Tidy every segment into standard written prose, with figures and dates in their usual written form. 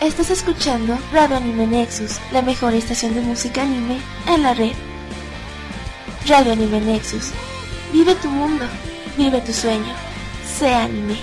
Estás escuchando Radio Anime Nexus, la mejor estación de música anime en la red. Radio Anime Nexus. Vive tu mundo, vive tu sueño. Sé anime.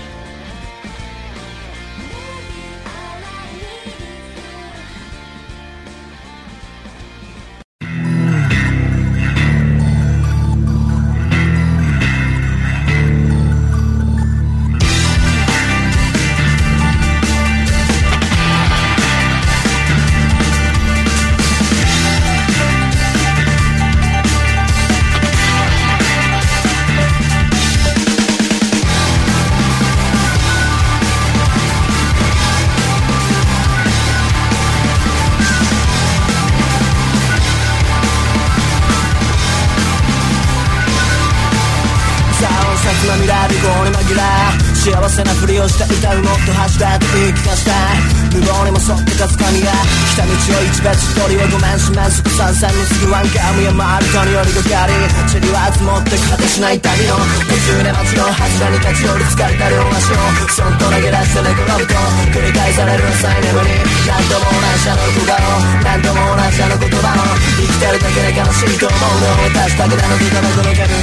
幸せなふりをして歌うもっと走れと言い聞かせたい無謀にもそってかつかみが来た道を一別一人はごめんしめんすぐ参戦のすぐワンカムや回るとによりがかり塵は積もって果てしない旅の途中で街の柱に立ち寄り疲れた両足をそっと投げ出して寝転ぶと繰り返される浅い眠り何度も同じあの小顔何度も同じあの言葉の生きてるだけで悲しいと思うのを足すだけでの出たこの煙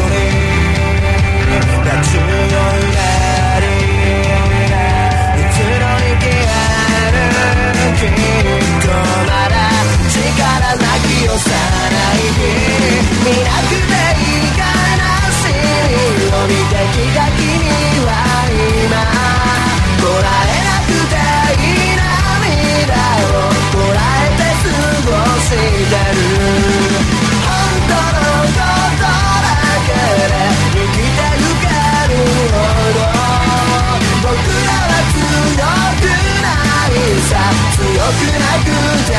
が強いねきっとまだ力なき幼い日見なくていいからなしを見てきた君は今こらえなくていい涙をこらえて過ごしてる本当のことだけで生きてゆけるほど僕らは強くさ強くなくて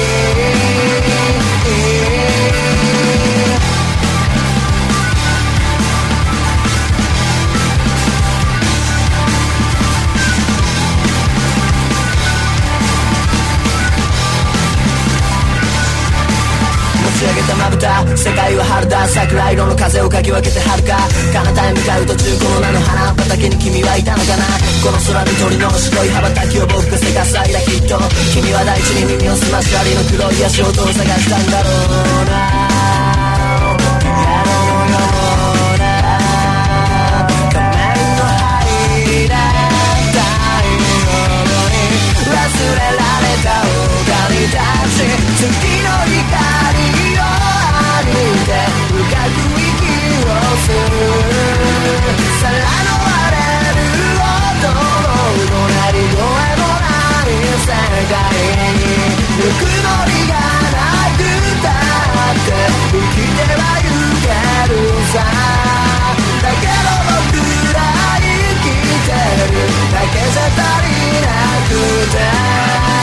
持ち上げたまぶた世界は春だ桜色の風をかき分けて遥か彼方へ向かう途中この名の花畑に君はいたのかなこの空に鳥の白い羽ばたきを僕がせかす間きっと君は大地に耳を澄まし針の黒い足音を探したんだろうな矢のような仮面の入ら太陽に忘れられた丘に立ち月の光を浴びて深く息をする皿の割れる音も鳴り声もない世界にぬくもりがなくたって生きてはゆけるさだけど僕ら生きてるだけじゃ足りなくて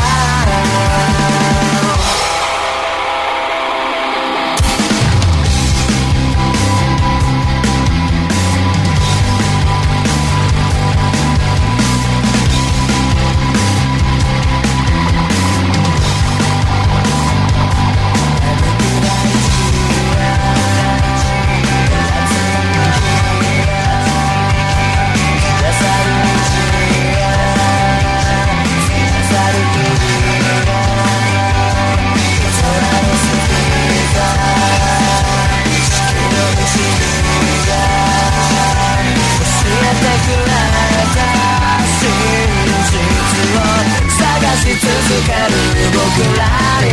続ける僕らに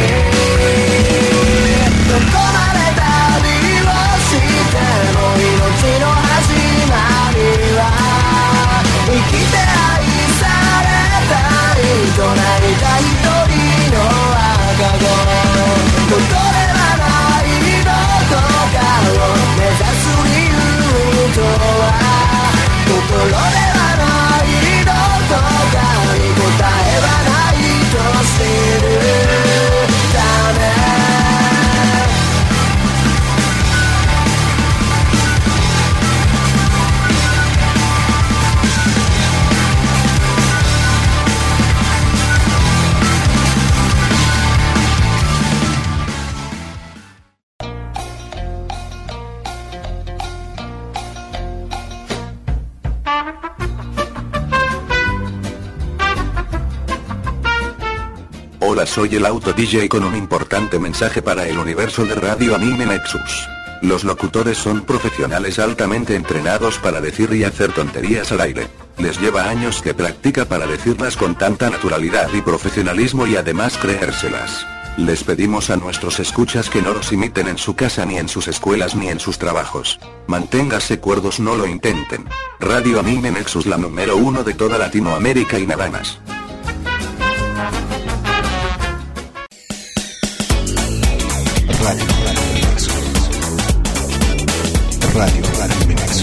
どこまで旅をしても命の始まりは生きて愛されたりとなりた一人の赤子どこではないどこかを目指す理由とは心ではないどこかに答えはないとしてるだ Hola, soy el Auto DJ con un importante mensaje para el universo de Radio Anime Nexus. Los locutores son profesionales altamente entrenados para decir y hacer tonterías al aire. Les lleva años que practica para decirlas con tanta naturalidad y profesionalismo y además creérselas. Les pedimos a nuestros escuchas que no los imiten en su casa ni en sus escuelas ni en sus trabajos. Manténgase cuerdos, no lo intenten. Radio Anime Nexus, la número 1 de toda Latinoamérica y nada más. Radio Anime Nexus.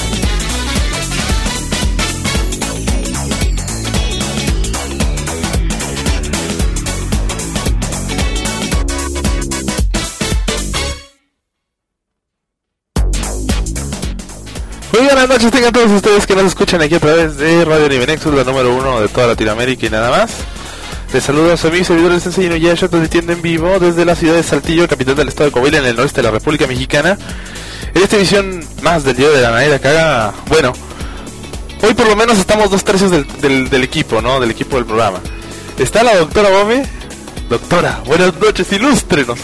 Muy buenas noches, tengan todos ustedes que nos escuchan aquí a través de Radio Anime Nexus, la número 1 de toda Latinoamérica y nada más. Les saludo a su amigo y servidor del Sensei Inuyasha, transmitiendo en vivo desde la ciudad de Saltillo, capital del estado de Coahuila, en el noreste de la República Mexicana. En esta edición más del día de la manera que haga, bueno, hoy por lo menos estamos 2/3 del equipo, ¿no? Del equipo del programa. Está la doctora Bome. Doctora, buenas noches, ilústrenos.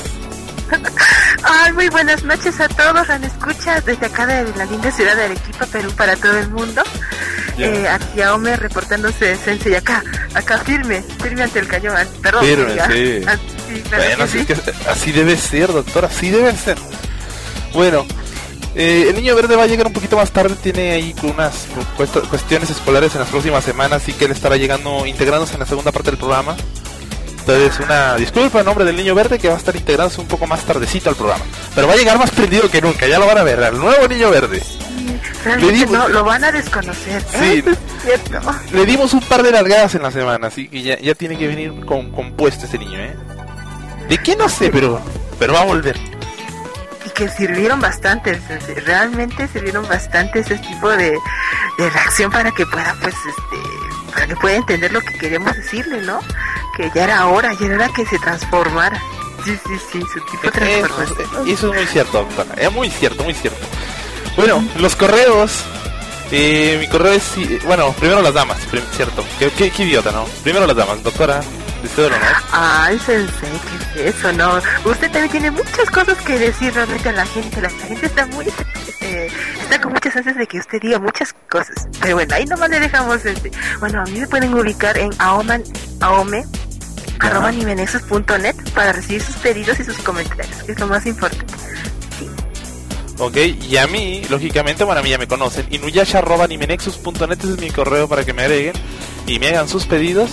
Ay, muy buenas noches a todos, escuchas desde acá de la linda ciudad de Arequipa, Perú, para todo el mundo. Aquí a Ome reportándose de Sensei, acá firme ante el cañón, perdón. Firme, sí. Sí, claro, bueno, sí. Es que así debe ser, doctora, así debe ser. Bueno, el niño verde va a llegar un poquito más tarde, tiene ahí unas cuestiones escolares en las próximas semanas, así que él estará integrándose en la segunda parte del programa. Entonces, una disculpa en nombre del niño verde, que va a estar integrándose un poco más tardecito al programa. Pero va a llegar más prendido que nunca, ya lo van a ver, al nuevo niño verde. Realmente no, lo van a desconocer. Sí, es cierto. Le dimos un par de largadas en la semana, así que ya tiene que venir compuesto este niño, ¿eh? ¿De qué? No sé, pero va a volver. Y que sirvieron bastante, realmente sirvieron bastante ese tipo de reacción para que pueda, pues, para que pueda entender lo que queremos decirle, ¿no? Que ya era hora que se transformara. Sí, su tipo de transformación. Eso es muy cierto, doctora, es muy cierto. Bueno, los correos, mi correo es, bueno, primero las damas, cierto, qué idiota, ¿no? Primero las damas, doctora, deseo el honor. Ay, Sensei, ¿qué es eso? No, usted también tiene muchas cosas que decir realmente a la gente. La gente está muy, está con muchas ansias de que usted diga muchas cosas. Pero bueno, ahí nomás le dejamos, Sensei. Bueno, a mí me pueden ubicar en aome@animenexus.net para recibir sus pedidos y sus comentarios, que es lo más importante. Ok, y a mí, lógicamente, bueno, a mí ya me conocen, inuyasha@animenexus.net, ese es mi correo para que me agreguen y me hagan sus pedidos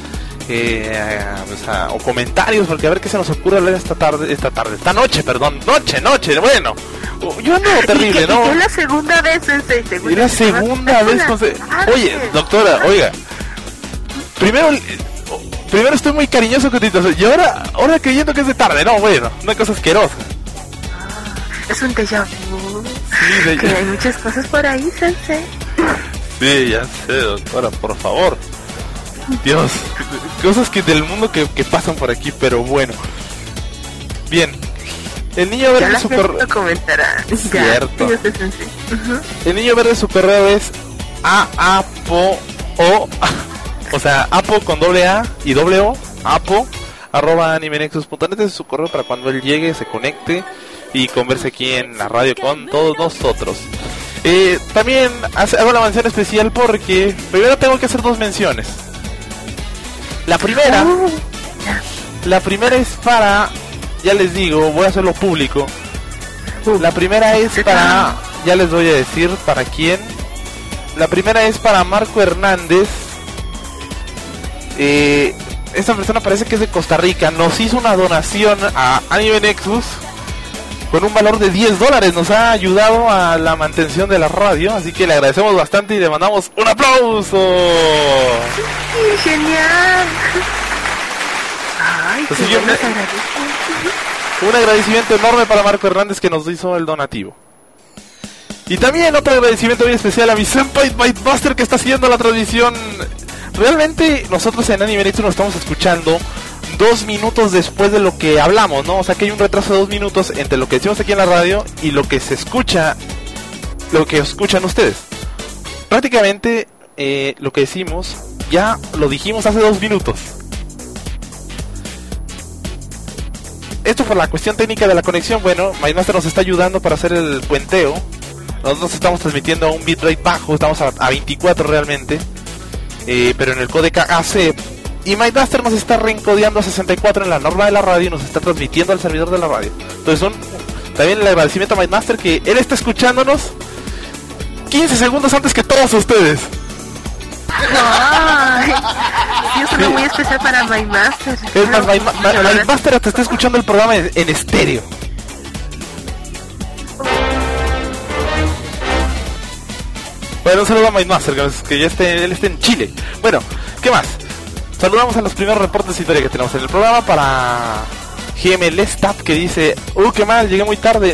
o comentarios, porque a ver qué se nos ocurre hablar esta noche, bueno, yo ando terrible, ¿no? Es la segunda vez, Sensei. Es la segunda vez, oye, doctora, oiga, primero estoy muy cariñoso con Tito, y ahora creyendo que es de tarde, no, bueno, una cosa asquerosa. Es un déjà vu. Sí, que hay muchas cosas por ahí, Sensei. Sí, ya sé, doctora, por favor. Dios, cosas que del mundo que pasan por aquí, pero bueno. Bien. El niño verde su correo. Comentará. Cierto. El niño verde su correo es aapo, o sea, apo con doble A y doble O, apo@animenexus.net, es su correo para cuando él llegue, se conecte y converse aquí en la radio con todos nosotros. También hago la mención especial porque primero tengo que hacer dos menciones. La primera es para, ya les digo, voy a hacerlo público. La primera es para, ya les voy a decir para quién. La primera es para Marco Hernández. Esta persona parece que es de Costa Rica. Nos hizo una donación a Anime Nexus con un valor de $10. Nos ha ayudado a la mantención de la radio, así que le agradecemos bastante y le mandamos un aplauso. ¡Sí, genial! Ay, así que un agradecimiento enorme para Marco Hernández, que nos hizo el donativo. Y también otro agradecimiento muy especial a mi senpai Bytebuster, que está haciendo la transmisión. Realmente nosotros en Anime Nexus nos estamos escuchando 2 minutos después de lo que hablamos, ¿no? O sea que hay un retraso de 2 minutos entre lo que decimos aquí en la radio y lo que se escucha, lo que escuchan ustedes. Prácticamente lo que decimos ya lo dijimos hace 2 minutos. esto por la cuestión técnica de la conexión. Bueno, MindMaster nos está ayudando para hacer el puenteo. Nosotros estamos transmitiendo a un bitrate bajo, estamos a 24 realmente, pero en el códec AC. Y MindMaster nos está reencodeando a 64 en la norma de la radio y nos está transmitiendo al servidor de la radio. Entonces también el agradecimiento a MindMaster que él está escuchándonos 15 segundos antes que todos ustedes. Ay, sí, es uno muy especial para MindMaster. Es más, MindMaster te está escuchando el programa en estéreo. Bueno, un saludo a MindMaster, que ya él está en Chile. Bueno, ¿qué más? Saludamos a los primeros reportes de historia que tenemos en el programa para GML Stat, que dice: qué mal, llegué muy tarde.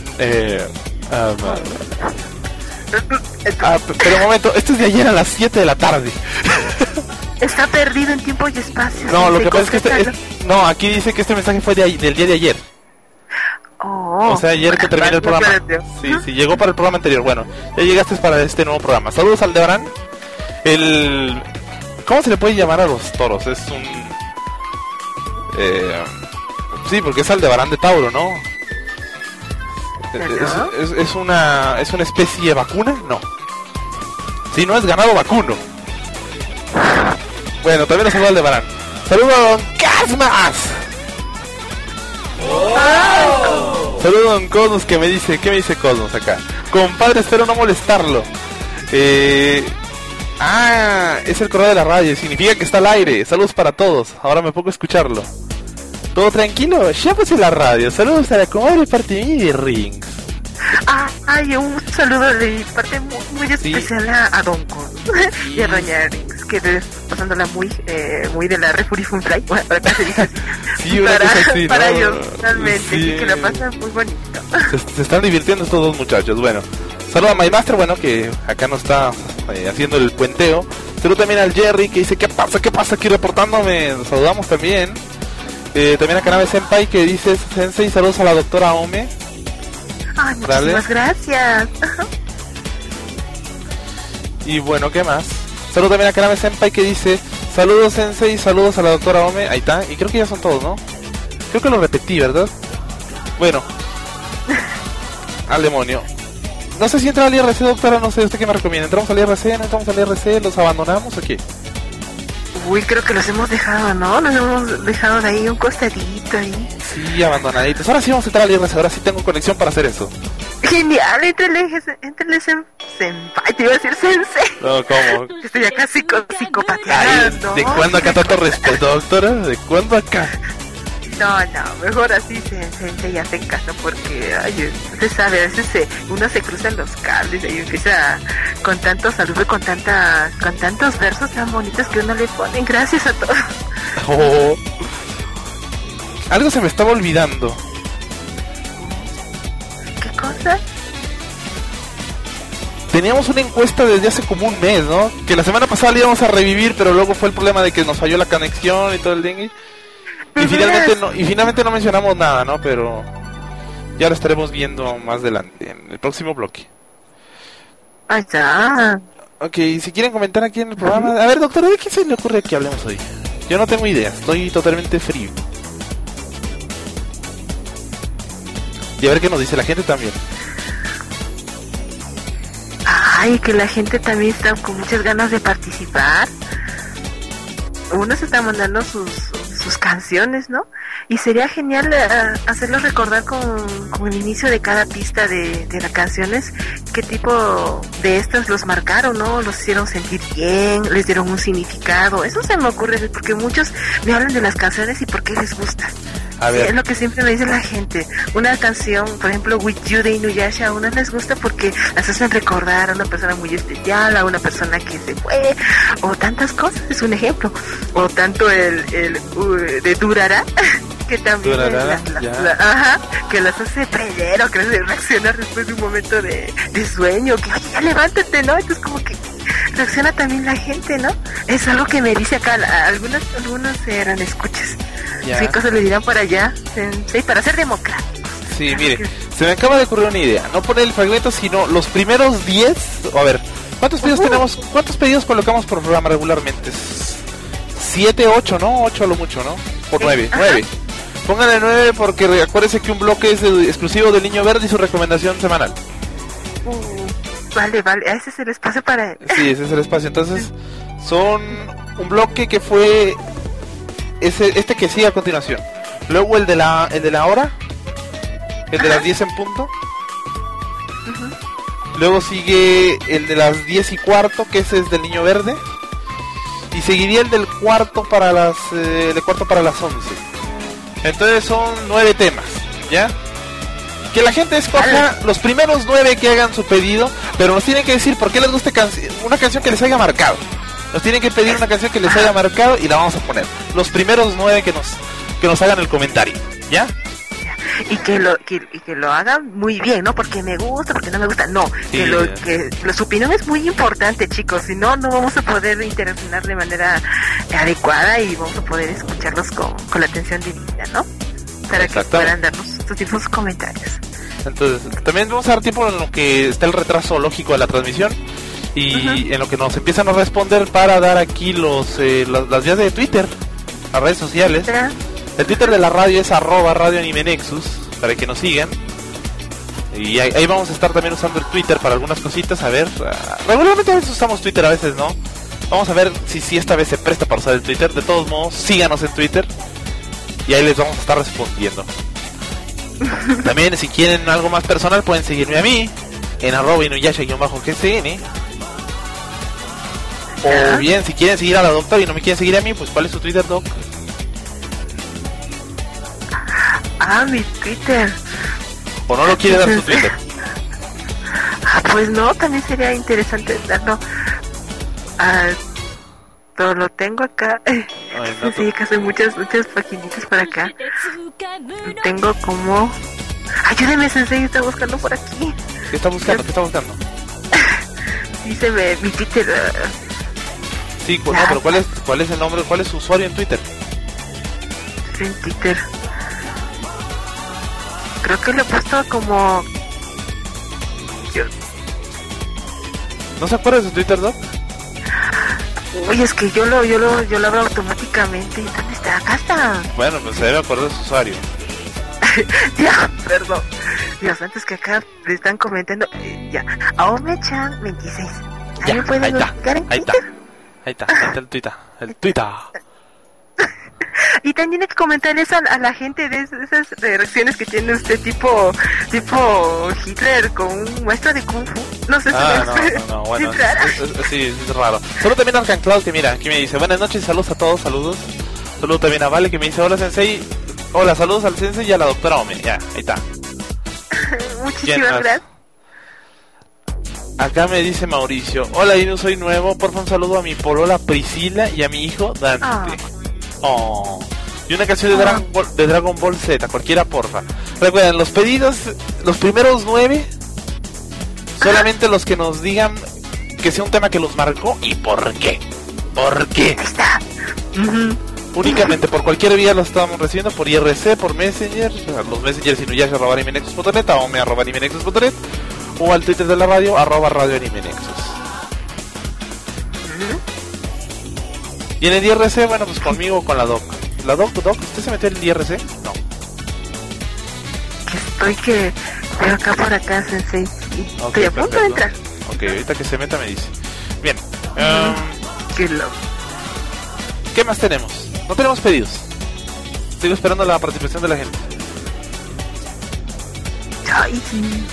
Pero un momento, esto es de ayer a las 7 de la tarde. Está perdido en tiempo y espacio. No, lo que pasa es que no, aquí dice que este mensaje fue del día de ayer. O sea, ayer que terminó el programa. Sí, llegó para el programa anterior. Bueno, ya llegaste para este nuevo programa. Saludos al Aldebarán. ¿Cómo se le puede llamar a los toros? Es un... sí, porque es Aldebarán de Tauro, ¿no? ¿Es una especie vacuna? No. Sí, no es ganado vacuno. Bueno, también los saludo al Aldebarán. Saludos a Don Casmas. Saludos a Don Cosmos, ¿qué me dice Cosmos acá? Compadre, espero no molestarlo. Es el correo de la radio, significa que está al aire. Saludos para todos, ahora me pongo a escucharlo. ¿Todo tranquilo? Ya puse la radio. Saludos a la comadre parte de mí de Rings. Un saludo de parte muy especial a Don Con y a Doña Rings, que pasándola muy de la Refurifun-Fly, para acá se dice así. Sí, una cosa así, para ¿no? ellos, realmente, sí, que la pasan muy bonito. Se están divirtiendo estos dos muchachos. Bueno, saludo a MindMaster, bueno, que acá nos está haciendo el puenteo. Saludo también al Jerry, que dice: ¿Qué pasa aquí reportándome? Nos saludamos también. También a Kanabe Senpai, que dice: Sensei, saludos a la doctora Ome. Muchísimas gracias. Y bueno, ¿qué más? Saludo también a Kanabe Senpai, que dice: saludos Sensei, saludos a la doctora Ome. Ahí está, y creo que ya son todos, ¿no? Creo que lo repetí, ¿verdad? Bueno, al demonio. No sé si entra al IRC, doctora, no sé, ¿usted qué me recomienda? ¿Entramos al IRC? ¿No entramos al IRC? ¿Los abandonamos o qué? Uy, creo que los hemos dejado, ¿no? Los hemos dejado de ahí un costadito ahí. Sí, abandonaditos. Ahora sí vamos a entrar al IRC, ahora sí tengo conexión para hacer eso. Genial, entrele senpai, te iba a decir sensei. No, ¿cómo? Estoy acá psicopateando. ¿De cuándo acá tanto respeto, doctora? ¿De cuándo acá? No, mejor así se hace caso porque, usted sabe, a veces uno se cruzan los cables y empieza con tanto saludo y con tantos versos tan bonitos que uno le ponen. Gracias a todos. Algo se me estaba olvidando. ¿Qué cosa? Teníamos una encuesta desde hace como un mes, ¿no? Que la semana pasada la íbamos a revivir, pero luego fue el problema de que nos falló la conexión y todo el dengue. Y finalmente no mencionamos nada, ¿no? Pero ya lo estaremos viendo más adelante, en el próximo bloque. Ya. Ok, si quieren comentar aquí en el programa. A ver, doctora, ¿de qué se le ocurre que hablemos hoy? Yo no tengo idea, estoy totalmente frío. Y a ver qué nos dice la gente también. Que la gente también está con muchas ganas de participar. Uno se está mandando sus canciones, ¿no? Y sería genial hacerlos recordar con el inicio de cada pista de las canciones, qué tipo de estas los marcaron, ¿no? Los hicieron sentir bien, les dieron un significado. Eso se me ocurre porque muchos me hablan de las canciones y por qué les gusta. A ver. Sí, es lo que siempre me dice la gente. Una canción, por ejemplo, With You de Inuyasha, a unas les gusta porque las hacen recordar a una persona muy especial, a una persona que se fue, o tantas cosas, es un ejemplo. O tanto el de Durara, que también que las hace prender, que las hace reaccionar después de un momento de sueño, que oye, ya levántate, ¿no? Entonces como que reacciona también la gente, ¿no? Es algo que me dice acá, algunos eran escuchas. ¿Qué cosas le dirán para allá? Sí, para ser democráticos. Sí, mire, se me acaba de ocurrir una idea. No poner el fragmento, sino los primeros 10. A ver, ¿cuántos pedidos tenemos? ¿Cuántos pedidos colocamos por programa regularmente? 7, 8, ¿no? 8 a lo mucho, ¿no? Por 9. Pónganle 9 porque acuérdense que un bloque es exclusivo del Niño Verde y su recomendación semanal. Vale, ese es el espacio para él. Sí, ese es el espacio. Entonces, son un bloque que fue este que sigue a continuación. Luego el de la hora, el de las 10 en punto. Luego sigue el de las 10 y cuarto, que ese es del Niño Verde. Y seguiría el del cuarto para las 11. Entonces son 9 temas, ¿ya? Que la gente escoja los primeros 9 que hagan su pedido, pero nos tienen que decir por qué les gusta una canción que les haya marcado. Nos tienen que pedir una canción que les haya marcado y la vamos a poner. Los primeros 9 que nos hagan el comentario, ¿ya? Y que lo hagan muy bien, ¿no? Porque me gusta, porque no me gusta, no. Sí. Que su opinión es muy importante, chicos. Si no, no vamos a poder interaccionar de manera adecuada y vamos a poder escucharlos con la atención debida, ¿no? Para que puedan darnos sus comentarios. Entonces, también vamos a dar tiempo en lo que está el retraso lógico de la transmisión y en lo que nos empiezan a responder para dar aquí las vías de Twitter, las redes sociales. El Twitter de la radio es @Radio Anime Nexus, para que nos sigan. Y ahí vamos a estar también usando el Twitter para algunas cositas. A ver, regularmente a veces usamos Twitter, a veces no. Vamos a ver si esta vez se presta para usar el Twitter. De todos modos, síganos en Twitter y ahí les vamos a estar respondiendo. También si quieren algo más personal pueden seguirme a mí en @inuyasha_gcn. O bien si quieren seguir a la doctora y no me quieren seguir a mí, pues ¿cuál es su Twitter, Doc? Mi Twitter. ¿O no lo quiere dar su Twitter? Pues no, también sería interesante darlo. Todo lo tengo acá. Sí, que son muchas paginitas por acá. Tengo como... Ayúdeme, Sensei, está buscando por aquí. ¿Qué está buscando? Dice mi Twitter. Sí, no, pero ¿cuál es el nombre? ¿Cuál es su usuario en Twitter? En Twitter. Creo que lo he puesto como... ¿No se acuerda de su Twitter, Doc? Oye, es que yo lo abro automáticamente. ¿Dónde está? Acá está. Bueno, pues se debe acordar de su usuario. Ya, perdón. Dios, antes que acá le están comentando. Ya, Aome-chan 26. Ya, ¿Me pueden buscar en Twitter? Ahí está el Twitter. Y también hay que comentarles a la gente de esas reacciones que tiene usted tipo Hitler con un maestro de Kung Fu. No sé si no, bueno, sí, es raro. Solo también Arcan Cloud que mira, aquí me dice, buenas noches, saludos a todos, saludos. Saludos también a Vale que me dice, hola Sensei, hola, saludos al Sensei y a la doctora Ome, ya, ahí está. Muchísimas gracias. Acá me dice Mauricio, hola Inu, soy nuevo, porfa un saludo a mi polola Priscila y a mi hijo Dante. Y una canción de Dragon Ball Z, cualquiera porfa. Recuerden, los pedidos, los primeros 9, solamente los que nos digan que sea un tema que los marcó y por qué. Está. Únicamente por cualquier vía los estamos recibiendo, por IRC, por Messenger, los Messengers inuyasha@animenexus.net, @animenexus.net o al Twitter de la radio, @Radio Anime Nexus. Y en el IRC, bueno, pues conmigo o con la Doc. La Doc, ¿usted se metió en el IRC? No. Que veo acá por acá, Sensei. Estoy a punto de entrar. Ok, ahorita que se meta me dice. Bien. ¿Qué más tenemos? No tenemos pedidos. Sigo esperando la participación de la gente. Ay, sí.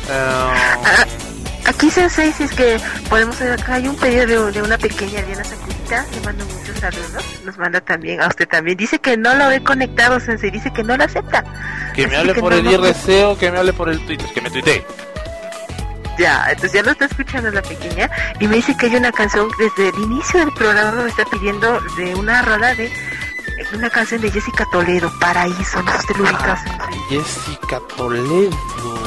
Aquí, Sensei, si es que podemos ver acá, hay un pedido de una pequeña Diana Sakurita. Le mando muchos saludos. Nos manda también a usted también. Dice que no lo ve conectado, Sensei. Dice que no lo acepta. Que me hable por el IRC o que me hable por el Twitter. Que me tuitee. Ya, entonces ya lo está escuchando la pequeña. Y me dice que hay una canción desde el inicio del programa. Me está pidiendo de una rola de una canción de Jessica Toledo, Paraíso. No sé si te lo ubicas, Sensei. Jessica Toledo.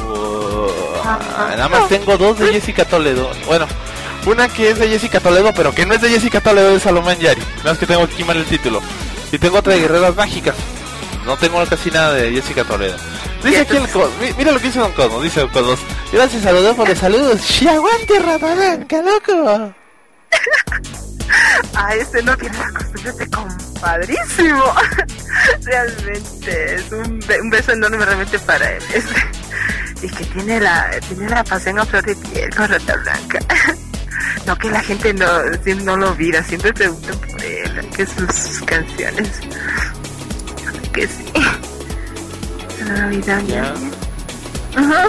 Nada más tengo 2 de Jessica Toledo. Bueno, una que es de Jessica Toledo, pero que no es de Jessica Toledo, es Salomón Yari. Nada más que tengo aquí mal el título. Y tengo otra de Guerreras Mágicas. No tengo casi nada de Jessica Toledo. Dice aquí el Cosmos. Mira lo que dice Don Cosmos. Dice Don Cosmos, gracias a los dos por los saludos. ¡Sí, aguante, rata blanca, loco! a este no tiene la costumbre de compadrísimo. Realmente es un beso enorme realmente para él. Y que tiene la pasión a flor de piel con Rata Blanca. No que la gente no lo mira, siempre preguntan por él, que sus canciones. Que sí. Ay, Daniel. Ajá.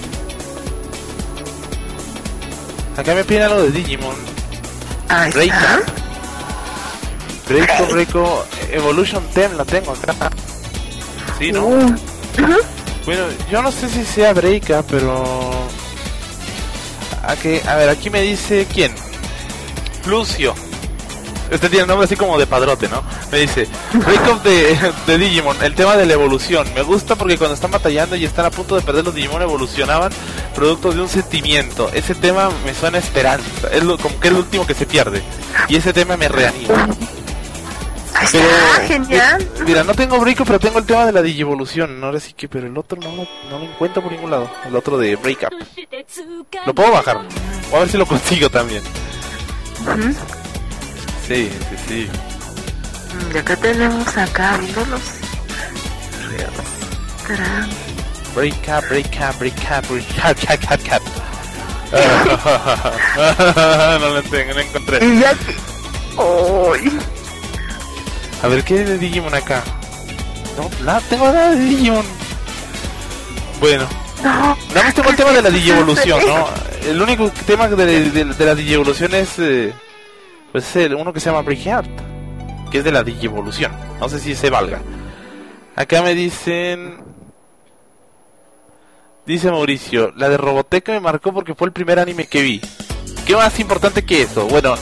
Acá me piden algo de Digimon. Ahí está. Breiko Evolution 10 la tengo acá. Sí, ¿no? Bueno, yo no sé si sea Breika, pero... A ver, aquí me dice... ¿Quién? Lucio. Este tiene el nombre así como de padrote, ¿no? Me dice... Breakup de Digimon, el tema de la evolución. Me gusta porque cuando están batallando y están a punto de perder los Digimon evolucionaban producto de un sentimiento. Ese tema me suena a esperanza. Como que es lo último que se pierde. Y ese tema me reanima. Pero, genial. Mira, no tengo Breakup, pero tengo el tema de la Digivolución. Ahora sí que, pero el otro no lo encuentro por ningún lado. El otro de Breakup. Lo puedo bajar. O a ver si lo consigo también. Sí. Y acá tenemos viendo los... Breakup. No lo encontré. Y ya que... ¡Ay! A ver, ¿qué es de Digimon acá? No, tengo nada de Digimon. Bueno, nada más tengo el tema de la Digievolución, ¿no? El único tema de la Digievolución es pues uno que se llama Breakheart, que es de la Digievolución. No sé si se valga. Acá me dice Mauricio, la de Robotech me marcó porque fue el primer anime que vi. ¿Qué más importante que eso? Bueno,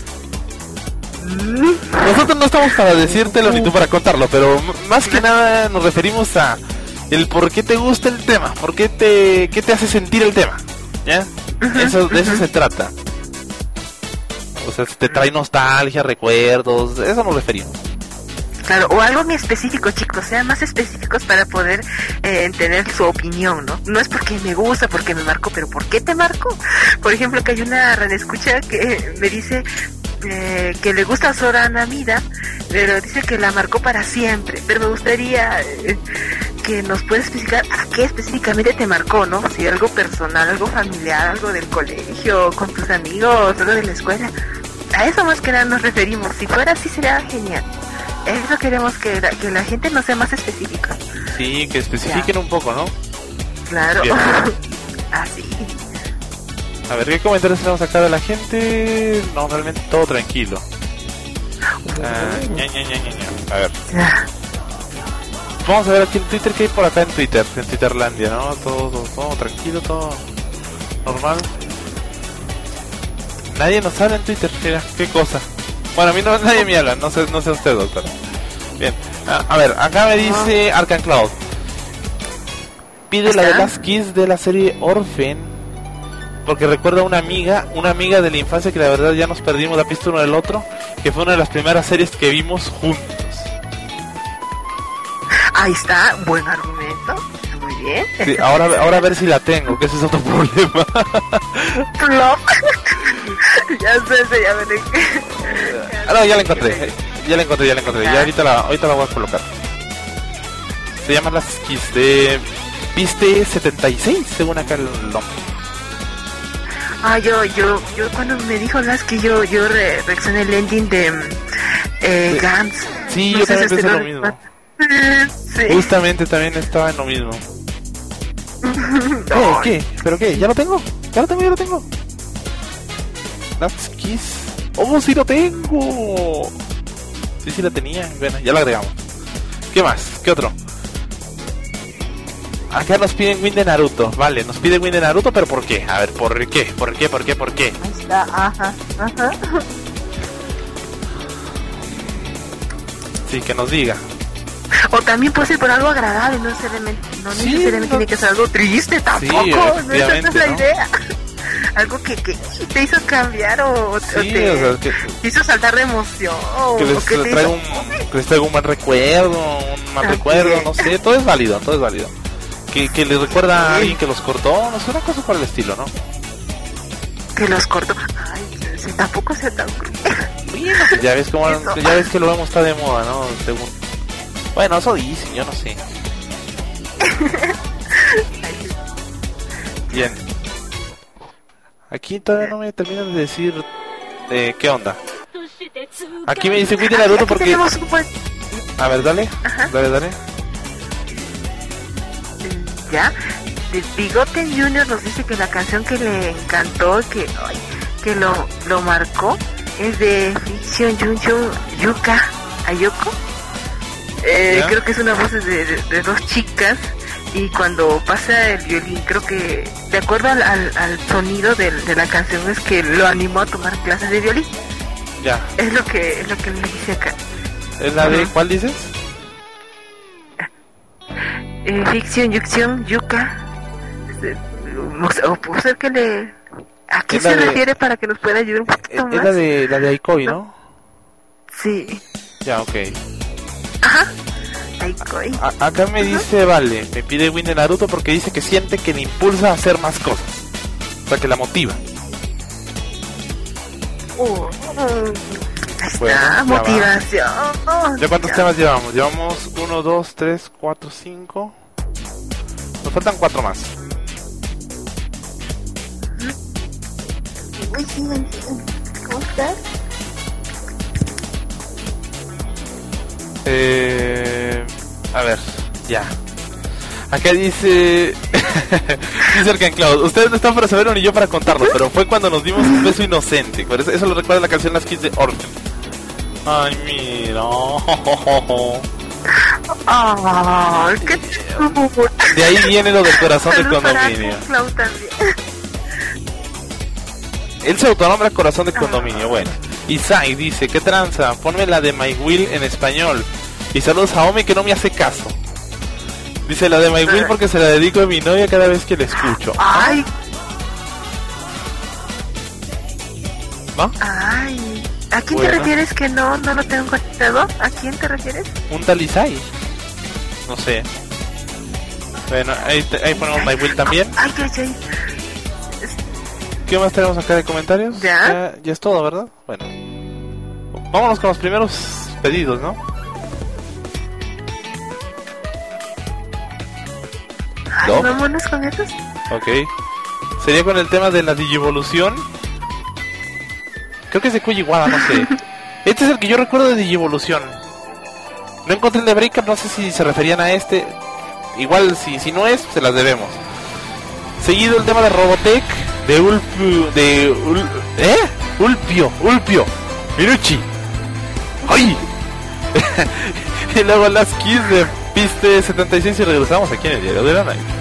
nosotros no estamos para decírtelo ni tú para contarlo, pero más que nada nos referimos a el por qué te gusta el tema, qué te hace sentir el tema, ¿ya? De eso se trata. O sea, te trae nostalgia, recuerdos, eso nos referimos. Claro, o algo muy específico, chicos, sean más específicos para poder tener su opinión, ¿no? No es porque me gusta, porque me marcó, pero ¿por qué te marcó? Por ejemplo, que hay una radioescucha que me dice que le gusta a Sora Namida, pero dice que la marcó para siempre. Pero me gustaría que nos puedas explicar a qué específicamente te marcó, ¿no? Si algo personal, algo familiar, algo del colegio, con tus amigos, algo de la escuela. A eso más que nada nos referimos. Si fuera así sería genial. Eso queremos que la gente no sea más específica. Sí, que especifiquen un poco, ¿no? Claro. Así. A ver, ¿qué comentarios tenemos acá de la gente? No, realmente todo tranquilo. A ver. Vamos a ver aquí en Twitter, ¿qué hay por acá en Twitterlandia, ¿no? Todo tranquilo, todo normal. Nadie nos habla en Twitter, mira, qué cosa. Bueno, a mí nadie me habla, no sé usted, doctor. Bien, a ver, acá me dice Arcan Cloud. Pide la de Last Kiss de la serie Orphan, porque recuerda a una amiga de la infancia que la verdad ya nos perdimos la pista uno del otro, que fue una de las primeras series que vimos juntos. Ahí está, buen argumento, muy bien. Sí, ahora a ver si la tengo, que ese es otro problema. Ya sé, ya veré. No, ya la encontré. Ya ahorita la voy a colocar. Se llama Las Kiss de Piste 76, según acá el nombre. Yo cuando me dijo Las que yo reaccioné el ending de Gantz. Sí, yo también pensé lo mismo. Sí. Justamente también estaba en lo mismo. ¿Qué? ¿Pero qué? ¿Ya lo tengo? Ya lo tengo. That's Kiss. ¡Oh, sí lo tengo! Sí la tenía. Bueno, ya la agregamos. ¿Qué más? ¿Qué otro? Acá nos piden Win de Naruto. Vale, nos piden Win de Naruto, pero ¿por qué? A ver, ¿por qué? Ahí está, ajá. Sí, que nos diga. O también puede ser por algo agradable, no necesariamente tiene que ser algo triste tampoco. Sí, no, esa no es la idea. Algo que te hizo cambiar o te hizo saltar de emoción, que les traiga un buen recuerdo, no sé, todo es válido. Que les recuerda a alguien que los cortó, no sé, una cosa por el estilo, ¿no? Que los cortó. Ay, tampoco se tan... Bueno, pues ya ves cómo, ya ves que luego está de moda, ¿no? Según. Bueno, eso dicen, yo no sé. Bien. Aquí todavía no me terminan de decir qué onda. Aquí me dice Wii de Naruto porque... A ver, dale. Ajá. Dale. Ya. De Bigoten Junior nos dice que la canción que le encantó, que lo marcó, es de Fiction Junjun Yuka Ayoko. Creo que es una voz de dos chicas, y cuando pasa el violín, creo que de acuerdo al sonido de la canción es que lo animó a tomar clases de violín. Ya. Es lo que le dice acá. ¿Es la de cuál dices? Fiction Junjun Yuka. O puede ser que le... ¿A qué se refiere para que nos pueda ayudar un poquito más? Es la de Aikoi, ¿no? Sí. Ya, ok. Ajá. Aikoi. Acá me dice, vale, me pide Win de Naruto porque dice que siente que le impulsa a hacer más cosas. O sea, que la motiva. Ahí Bueno, está, motivación. ¿Ya cuántos temas llevamos? Llevamos 1, 2, 3, 4, 5. Nos faltan 4 más. ¿Cómo estás? A ver, ya. Acá dice... dice Arcancloud, ustedes no están para saberlo ni yo para contarlo, pero fue cuando nos dimos un beso inocente. Por eso lo recuerda la canción Las Kids de Orphan. Ay, mira. ¿Qué? De ahí viene lo del corazón de condominio. Él se autonombra corazón de condominio. Bueno, Isai dice, ¿qué tranza? Ponme la de My Will en español. Y saludos a Omi que no me hace caso. Dice la de My Will porque se la dedico a mi novia cada vez que la escucho. Ay. ¿No? Ay. ¿A quién te refieres que no lo tengo conectado? ¿A quién te refieres? Un tal Isai. No sé. Bueno, ahí ponemos My Will también. Ay. ¿Qué más tenemos acá de comentarios? Ya es todo, ¿verdad? Bueno. Vámonos con los primeros pedidos, ¿no? Ay, vámonos con esos. Ok. Sería con el tema de la Digivolución. Creo que es de Kujiwara, no sé. Este es el que yo recuerdo de Digivolución. No encontré el de Breakup, no sé si se referían a este. Igual, si no es, se las debemos. Seguido el tema de Robotech, de Ulpio, Miruchi. ¡Ay! Y luego las Kiss de Piste 76 y regresamos aquí en el Diario de la Night.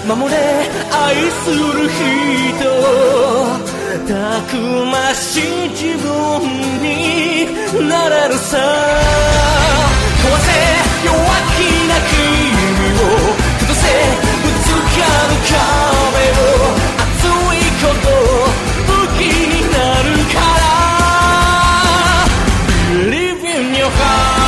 守れ愛する人たくましい自分になれるさ壊せ弱気な君を崩せぶつかる壁を熱いこと武器になるから Believe in your heart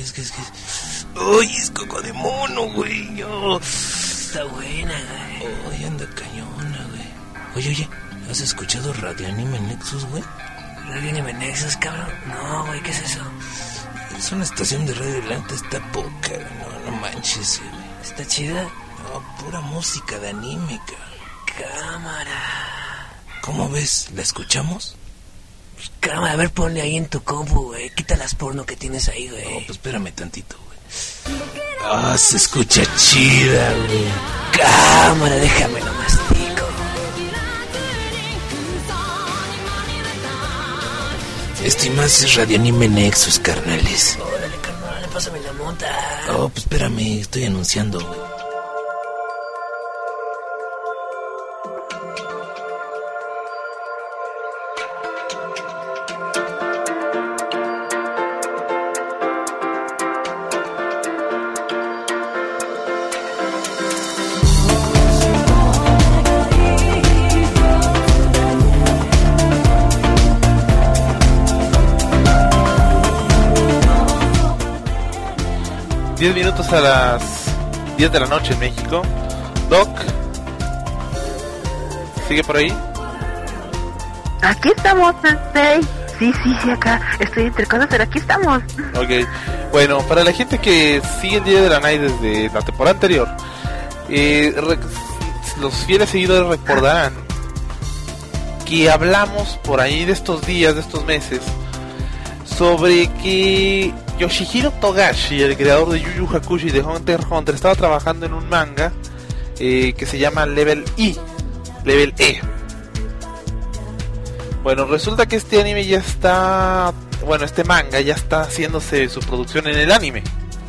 ¡Uy, es coco de mono, güey! Oh. Está buena, güey. ¡Uy, anda cañona, güey! Oye, ¿has escuchado Radio Anime Nexus, güey? ¿Radio Anime Nexus, cabrón? No, güey, ¿qué es eso? Es una estación de radio lenta, está poca, güey. No manches, güey. ¿Está chida? No, pura música de anime, cabrón. Cámara. ¿Cómo ves? ¿La escuchamos? Cámara, a ver, ponle ahí en tu compu, güey. Quita las porno que tienes ahí, güey. No, pues espérame tantito, güey. Ah, se escucha chida, güey. Cámara, déjame lo mastico. Esto y más es Radio Anime Nexus, carnales. Órale, carnal, pásame la monta. Oh, pues espérame, estoy anunciando, güey. Minutos a las 10 de la noche en México. Doc, ¿sigue por ahí? Aquí estamos, Sensei. Sí, acá estoy entre cosas, pero aquí estamos. Ok, bueno, para la gente que sigue el Día de la Night desde la temporada anterior, los fieles seguidores recordarán que hablamos por ahí de estos días, de estos meses, sobre que Yoshihiro Togashi, el creador de Yu Yu Hakusho y de Hunter x Hunter, estaba trabajando en un manga que se llama Level E. Bueno, resulta que este anime ya está... Bueno, este manga ya está haciéndose su producción en el anime.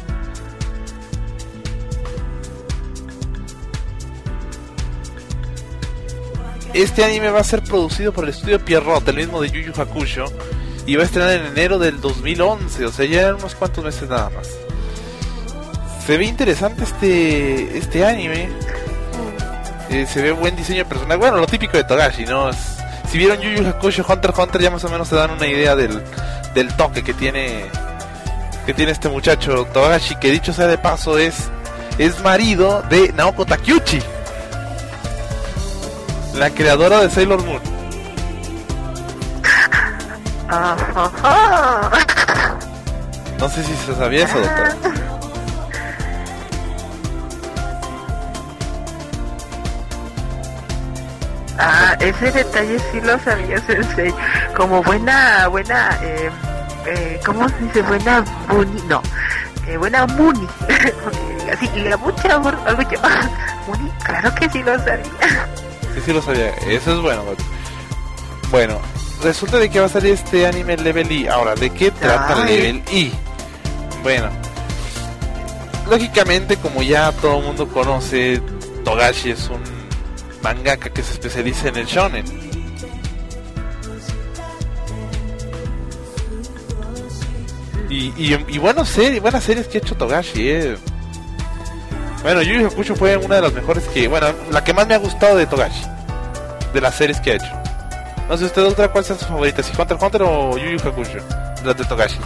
Este anime va a ser producido por el estudio Pierrot, el mismo de Yu Yu Hakusho, y va a estrenar en enero del 2011, o sea, ya en unos cuantos meses nada más. Se ve interesante este anime. Se ve buen diseño de personaje. Bueno, lo típico de Togashi, ¿no? Si vieron Yu Yu Hakusho, Hunter x Hunter, ya más o menos se dan una idea del toque que tiene este muchacho Togashi, que dicho sea de paso es marido de Naoko Takeuchi, la creadora de Sailor Moon. No sé si se sabía eso, doctor. Ese detalle sí lo sabía, Sensei. Como buena, ¿cómo se dice? Buena Muni, no. Buena Muni. Así, y la mucha amor, algo yo. Muni, claro que sí lo sabía. Sí lo sabía. Eso es bueno, doctor. Bueno, resulta de que va a salir este anime Level E. Ahora, ¿de qué trata Level E? Bueno, lógicamente, como ya todo el mundo conoce, Togashi es un mangaka que se especializa en el shonen. Y buenas series que ha hecho Togashi, Bueno, Yu Yu Hakusho fue una de las mejores la que más me ha gustado de Togashi, de las series que ha hecho. No sé usted, otra, ¿cuál es su favorita? ¿Si Hunter x Hunter o Yu Yu Hakusho? Las de Togashi.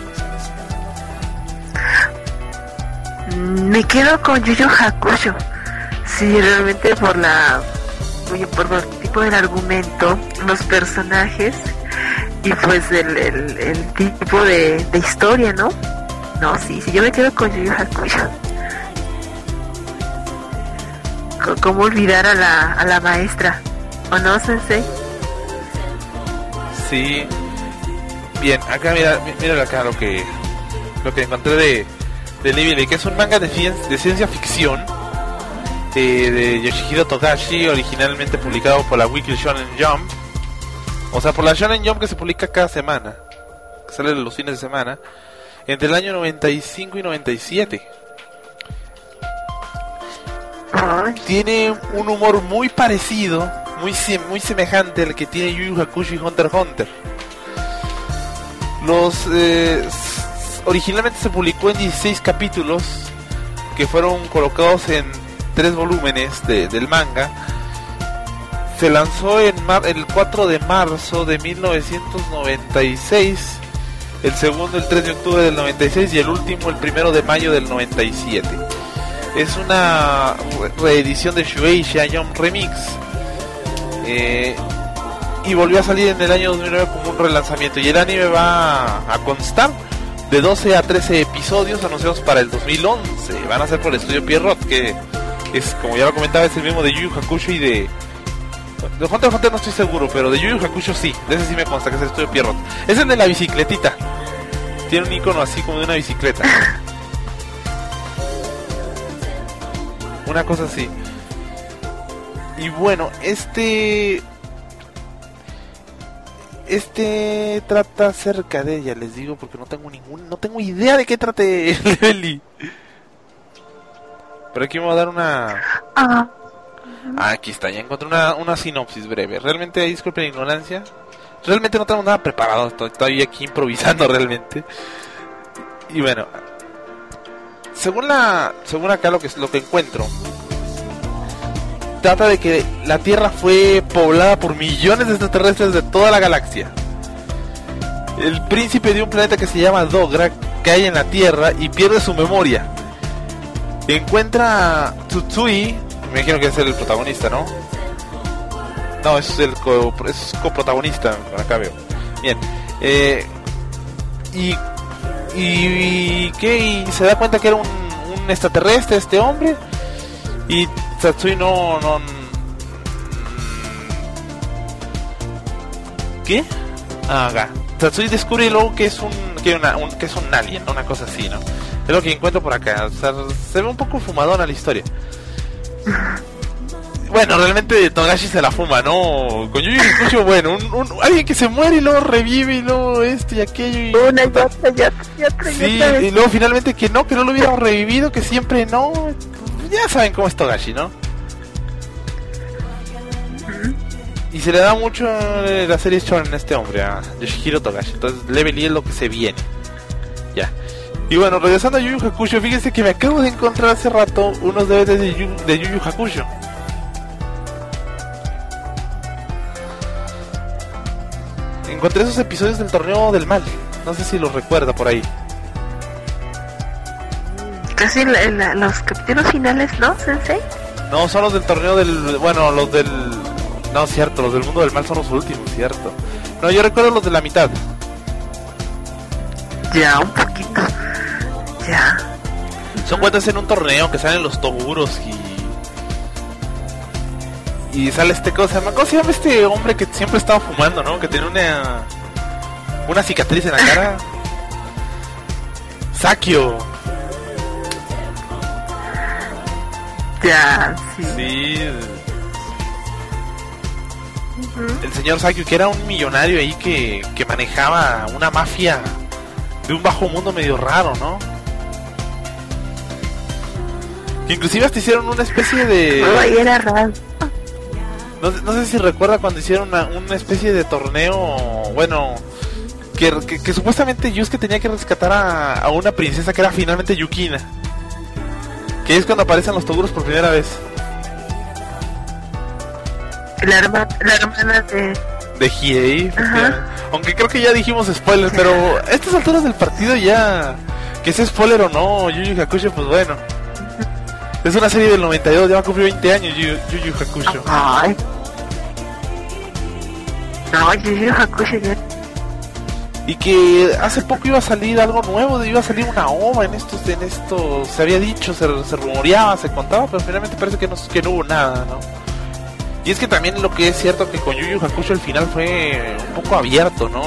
Me quedo con Yu Yu Hakusho. Sí, realmente por el tipo del argumento, los personajes y pues el tipo de historia, ¿no? No, sí, yo me quedo con Yu Yu Hakusho. ¿Cómo olvidar a la maestra? ¿O no, Sensei? Sí. Bien, acá mira acá lo que encontré de Level E, que es un manga de ciencia ficción de Yoshihiro Togashi, originalmente publicado por la Weekly Shonen Jump. O sea, por la Shonen Jump, que se publica cada semana, que sale los fines de semana, entre el año 95 y 97. Tiene un humor muy parecido, muy semejante al que tiene Yu Yu Hakusho y Hunter x Hunter. Originalmente se publicó en 16 capítulos que fueron colocados en 3 volúmenes del manga. Se lanzó el 4 de marzo de 1996 el segundo el 3 de octubre del 96 y el último el 1 de mayo del 97. Es una reedición de Shueisha Jump Remix, y volvió a salir en el año 2009 como un relanzamiento, y el anime va a constar de 12 a 13 episodios anunciados para el 2011. Van a ser por el estudio Pierrot, que es, como ya lo comentaba, es el mismo de Yu Yu Hakusho y de Hunter x Hunter no estoy seguro, pero de Yu Yu Hakusho sí, de ese sí me consta que es el estudio Pierrot. Es el de la bicicletita, tiene un icono así como de una bicicleta, una cosa así. Y bueno, este trata acerca de ella, les digo, porque no tengo idea de qué trate Levely. Pero aquí me voy a dar una... aquí está, ya encontré una sinopsis breve. Realmente, disculpen la ignorancia, realmente no tenemos nada preparado, estoy aquí improvisando realmente. Y bueno, según acá lo que encuentro, trata de que la Tierra fue poblada por millones de extraterrestres de toda la galaxia. El príncipe de un planeta que se llama Dogra cae en la Tierra y pierde su memoria. Encuentra a Tsutsui, me imagino que es el protagonista, ¿no? No, es coprotagonista, por acá veo. Bien. Y se da cuenta que era un extraterrestre este hombre. Y Tatsui no... ¿Qué? Tatsui descubre luego que es un alien, una cosa así, ¿no? Es lo que encuentro por acá. O sea, se ve un poco fumadona la historia. Bueno, realmente Togashi se la fuma, ¿no? Con Yu Yu Hakusho, bueno, alguien que se muere y luego revive y luego esto y aquello y... Una y otra. Sí, y luego finalmente que no lo hubiera revivido, que siempre no... Ya saben cómo es Togashi, ¿no? Y se le da mucho la serie shonen a este hombre, a Yoshihiro Togashi. Entonces Levely es lo que se viene. Ya. Y bueno, regresando a Yu Yu Hakusho, fíjense que me acabo de encontrar hace rato unos DVDs de Yu Yu Hakusho. Encontré esos episodios del torneo del mal. No sé si los recuerda por ahí. Casi los capítulos finales, ¿no, Sensei? No, son los del torneo del... Bueno, los del... No, cierto, los del mundo del mal son los últimos, cierto. No, yo recuerdo los de la mitad. Ya, un poquito. Ya. Son cuentas en un torneo que salen los Toguros y sale este cosa. ¿Cómo se llama este hombre que siempre estaba fumando, no? Que tiene una cicatriz en la cara. Sakio. Ya, sí. Sí. El señor Sakio, que era un millonario ahí que manejaba una mafia de un bajo mundo medio raro, ¿no? Que inclusive hasta hicieron una especie de... No, ahí era raro. No sé si recuerda cuando hicieron una especie de torneo, bueno, que supuestamente Yusuke tenía que rescatar a una princesa que era finalmente Yukina. Que es cuando aparecen los Toguros por primera vez. La hermana de Hiei. Aunque creo que ya dijimos spoilers, pero a estas alturas del partido ya, que sea spoiler o no, Yu Yu Hakusho, pues bueno. Es una serie del 92, ya va a cumplir 20 años Yu Yu Hakusho. Ay. No, Yu Yu Hakusho ya... Y que hace poco iba a salir algo nuevo, iba a salir una OVA en estos se había dicho, se rumoreaba, se contaba, pero finalmente parece que no hubo nada, ¿no? Y es que también lo que es cierto que con Yu Yu Hakusho el final fue un poco abierto, ¿no?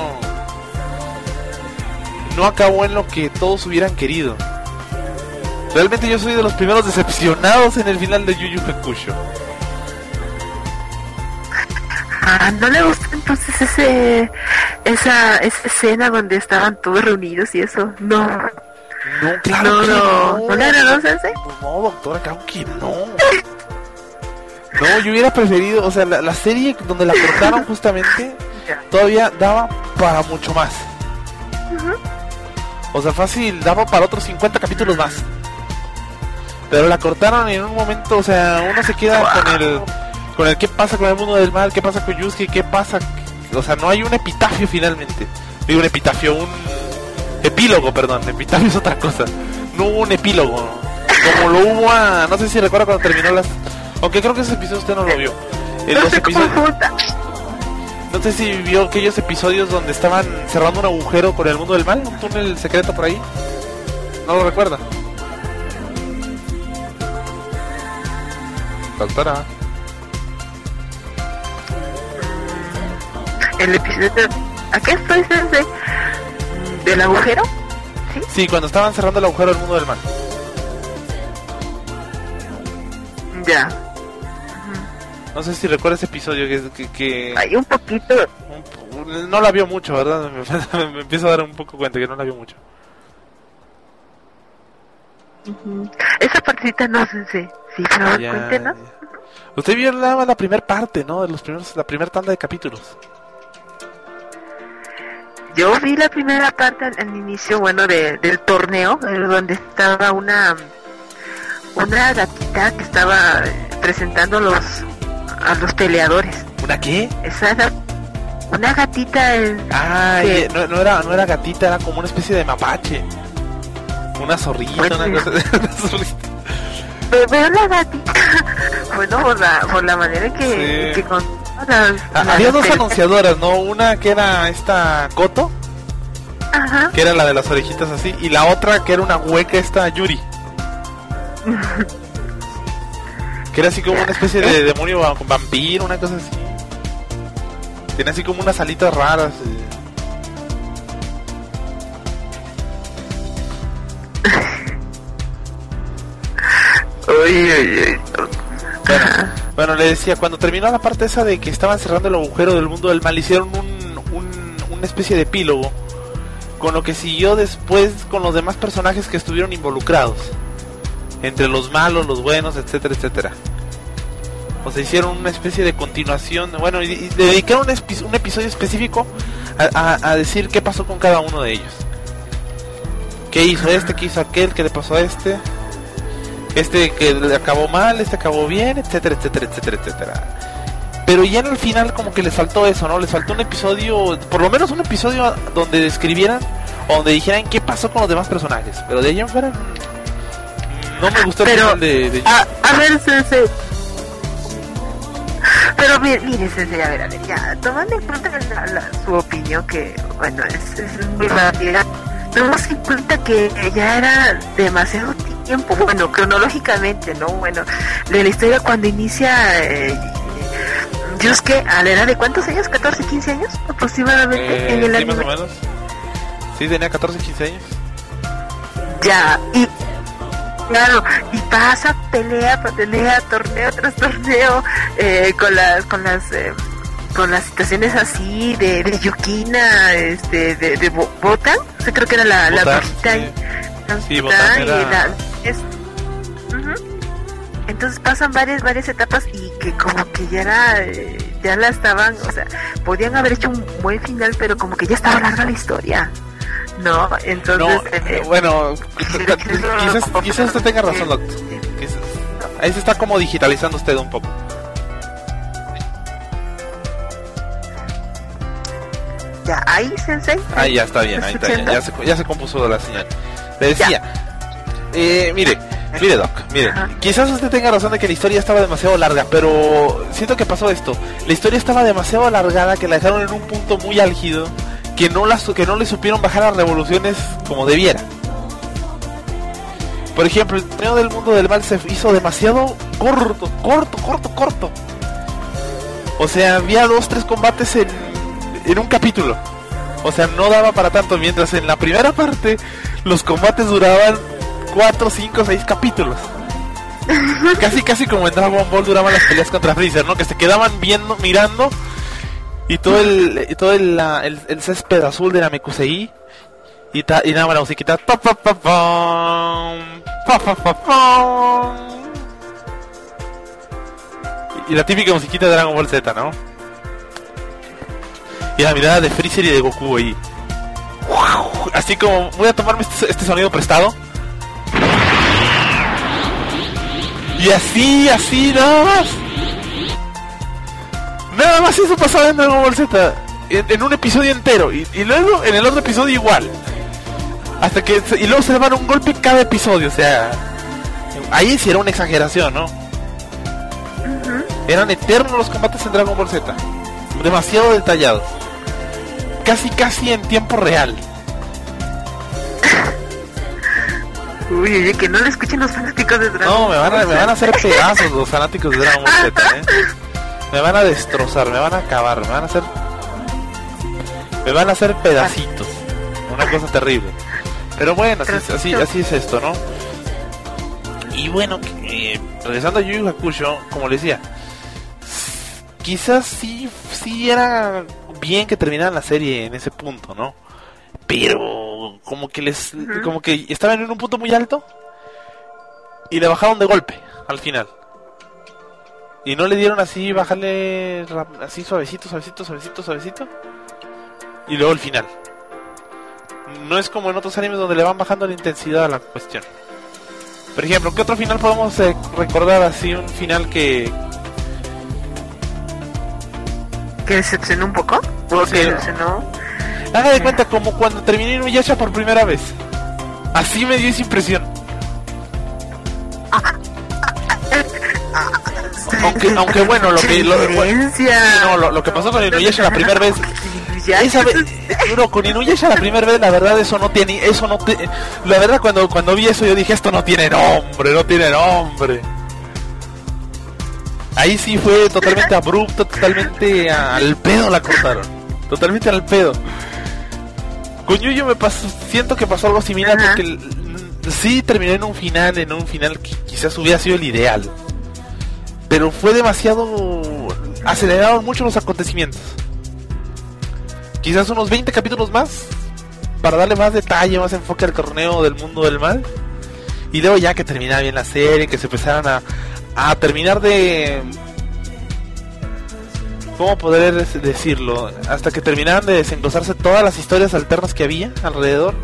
No acabó en lo que todos hubieran querido. Realmente yo soy de los primeros decepcionados en el final de Yu Yu Hakusho. ¿No le gustó entonces esa escena donde estaban todos reunidos y eso? No, claro ¿no le agradó, Sensei? No, doctora, claro que no. No, yo hubiera preferido, o sea, la serie donde la cortaron justamente todavía daba para mucho más. O sea, fácil, daba para otros 50 capítulos más. Pero la cortaron en un momento, o sea, uno se queda con el qué pasa con el mundo del mal, qué pasa con Yusuke, qué pasa, o sea, no hay un epitafio finalmente. Digo, un epitafio, Epílogo, perdón, epitafio es otra cosa. No hubo un epílogo, como lo hubo no sé si recuerda cuando terminó las... Aunque creo que ese episodio usted no lo vio. En los episodios... No sé si vio aquellos episodios donde estaban cerrando un agujero con el mundo del mal, un túnel secreto por ahí. ¿No lo recuerda? Doctora. El episodio... ¿A qué estoy, Sensei? ¿Del agujero? ¿Sí? Sí, cuando estaban cerrando el agujero del mundo del mal. Ya. No sé si recuerda ese episodio que... Hay un poquito... No la vio mucho, ¿verdad? Me empiezo a dar un poco cuenta que no la vio mucho. Esa partecita no sé si se lo cuéntenos. Usted vio la primera parte, ¿no? De la primera tanda de capítulos. Yo vi la primera parte al inicio, bueno, del torneo, donde estaba una gatita que estaba presentando a los peleadores. ¿Una qué? Esa era una gatita. Que... no era gatita, era como una especie de mapache. Una zorrita, bueno, una zorrita. Pero la gatita, bueno, por la manera que con había dos anunciadoras, ¿no? Una que era esta Koto, ajá, que era la de las orejitas así, y la otra que era una hueca, esta Yuri, que era así como una especie de demonio vampiro, una cosa así. Tiene así como unas alitas raras. Bueno, le decía, cuando terminó la parte esa de que estaban cerrando el agujero del mundo del mal, hicieron una especie de epílogo con lo que siguió después con los demás personajes que estuvieron involucrados, entre los malos, los buenos, etcétera, etcétera. O sea, hicieron una especie de continuación, bueno, y dedicaron un episodio específico a decir qué pasó con cada uno de ellos. ¿Qué hizo qué hizo aquel, qué le pasó a este que le acabó mal, acabó bien, etcétera, etcétera, etcétera, etcétera. Pero ya en el final como que les faltó eso, ¿no? Les faltó un episodio, por lo menos un episodio donde describieran o donde dijeran qué pasó con los demás personajes. Pero de ahí en fuera no me gustó el final de... A ver, Sensei. Pero mire, Sensei, a ver, ya, tomando en cuenta su opinión, que bueno, es muy válida. Tomamos en cuenta que ya era demasiado tiempo, bueno, cronológicamente, ¿no? Bueno, de la historia cuando inicia Yusuke a la edad de ¿cuántos años? ¿14, 15 años aproximadamente? En el sí, anime. más o menos. Sí, tenía 14, 15 años. Ya, y claro, y pasa pelea, torneo tras torneo, con las situaciones así de Yukina, de Botan, o sea, creo que era la viejita, sí, Botan era... Entonces pasan varias etapas y que como que ya la estaban, o sea, podían haber hecho un buen final, pero como que ya estaba larga la historia, ¿no? Entonces bueno, quizás usted tenga razón, doctor. Ahí se está como digitalizando usted un poco. Ya, ahí, Sensei. Ahí ya está bien, ahí está bien. Ya se compuso la señal. Le decía, mire Doc, quizás usted tenga razón de que la historia estaba demasiado larga, pero siento que pasó esto. La historia estaba demasiado alargada, que la dejaron en un punto muy álgido, que no le supieron bajar las revoluciones como debiera. Por ejemplo, el torneo del mundo del mal se hizo demasiado corto. O sea, había 2-3 combates en un capítulo. O sea, no daba para tanto, mientras en la primera parte los combates duraban 4, 5, 6 capítulos. Casi como en Dragon Ball duraban las peleas contra Freezer, ¿no? Que se quedaban mirando, y todo el césped azul de la Namekusei, y nada más la musiquita, y la típica musiquita de Dragon Ball Z, ¿no? Y la mirada de Freezer y de Goku ahí. Así como, voy a tomarme este sonido prestado. Y así, nada más. Nada más eso pasaba en Dragon Ball Z. En un episodio entero. Y luego en el otro episodio igual. Hasta que y luego se daban un golpe cada episodio, o sea, ahí sí era una exageración, ¿no? Eran eternos los combates en Dragon Ball Z, demasiado detallados, casi en tiempo real. Uy, oye, que no le escuchen los fanáticos de Dragon No, Ball. me van a hacer pedazos los fanáticos de Dragon Ball Z, Me van a destrozar, me van a acabar, me van a hacer pedacitos. Una cosa terrible. Pero bueno, así es esto, ¿no? Y bueno, regresando a Yu Yu Hakusho, como les decía, quizás sí era bien que terminaran la serie en ese punto, ¿no? Pero como que como que estaban en un punto muy alto y le bajaron de golpe al final. Y no le dieron así, bajarle así suavecito. Y luego el final. No es como en otros animes donde le van bajando la intensidad a la cuestión. Por ejemplo, ¿qué otro final podemos recordar así? Un final que decepcionó un poco. ¿O Sí, que decepcionó? haga de cuenta como cuando terminé Inuyasha por primera vez. Así me dio esa impresión. Aunque bueno, lo que pasó con Inuyasha la primera vez, con Inuyasha la primera vez, la verdad la verdad cuando vi eso yo dije, esto no tiene nombre. Ahí sí fue totalmente abrupto, totalmente al pedo la cortaron. Totalmente al pedo. Con Yu-Yu siento que pasó algo similar. Ajá. Porque sí terminó en un final que quizás hubiera sido el ideal. Pero fue demasiado... aceleraron mucho los acontecimientos. Quizás unos 20 capítulos más para darle más detalle, más enfoque al torneo del mundo del mal. Y luego ya que terminara bien la serie, que se empezaran a terminar de... ¿cómo poder decirlo? Hasta que terminaran de desenglosarse todas las historias alternas que había alrededor.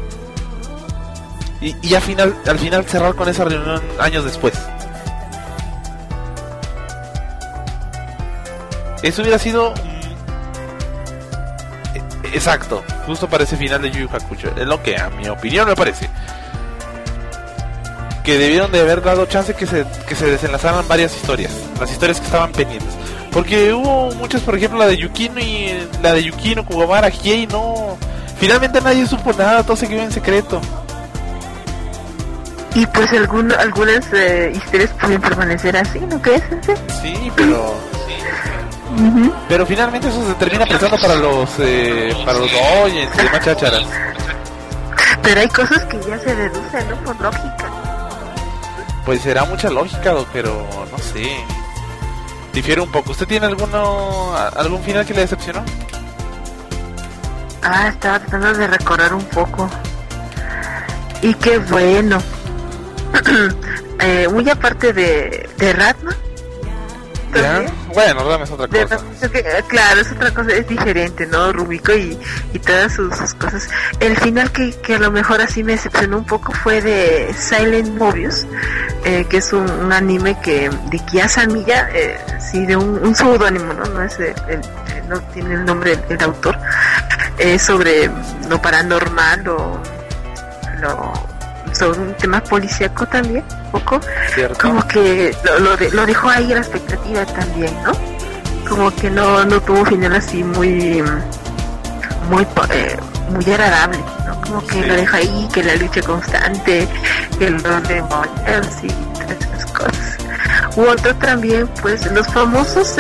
Y al final cerrar con esa reunión años después. Eso hubiera sido... exacto, justo para ese final de Yu Yu Hakusho. Es lo que a mi opinión me parece. Que debieron de haber dado chance que se desenlazaran varias historias. Las historias que estaban pendientes. Porque hubo muchas, por ejemplo, la de Yukino, Kuwabara, Hiei, no... finalmente nadie supo nada, todo se quedó en secreto. Y pues algunas historias pueden permanecer así, ¿no crees? Sí, pero... pero finalmente eso se termina prestando para los oyentes y demás chácharas. Pero hay cosas que ya se deducen, ¿no? Por lógica. Pues será mucha lógica, pero no sé. Difiere un poco. ¿Usted tiene algún final que le decepcionó? Estaba tratando de recordar un poco. Y qué bueno. Muy aparte de Ratma. Bueno, Ratma es otra cosa. Claro, es otra cosa, es diferente, ¿no? Rumiko y todas sus cosas. El final que a lo mejor así me decepcionó un poco fue de Silent Mobius, que es un anime de Kiyasamiya, sí, de un pseudónimo, ¿no? No es no tiene el nombre del autor. Es sobre lo paranormal sobre un tema policíaco también, un poco. ¿Cierto? Como que lo dejó ahí a la expectativa también, ¿no? Como que no tuvo final así muy agradable, ¿no? Como que lo dejó ahí, que la lucha constante, que el rol de Moyers y todas esas cosas. Otro también, pues, los famosos,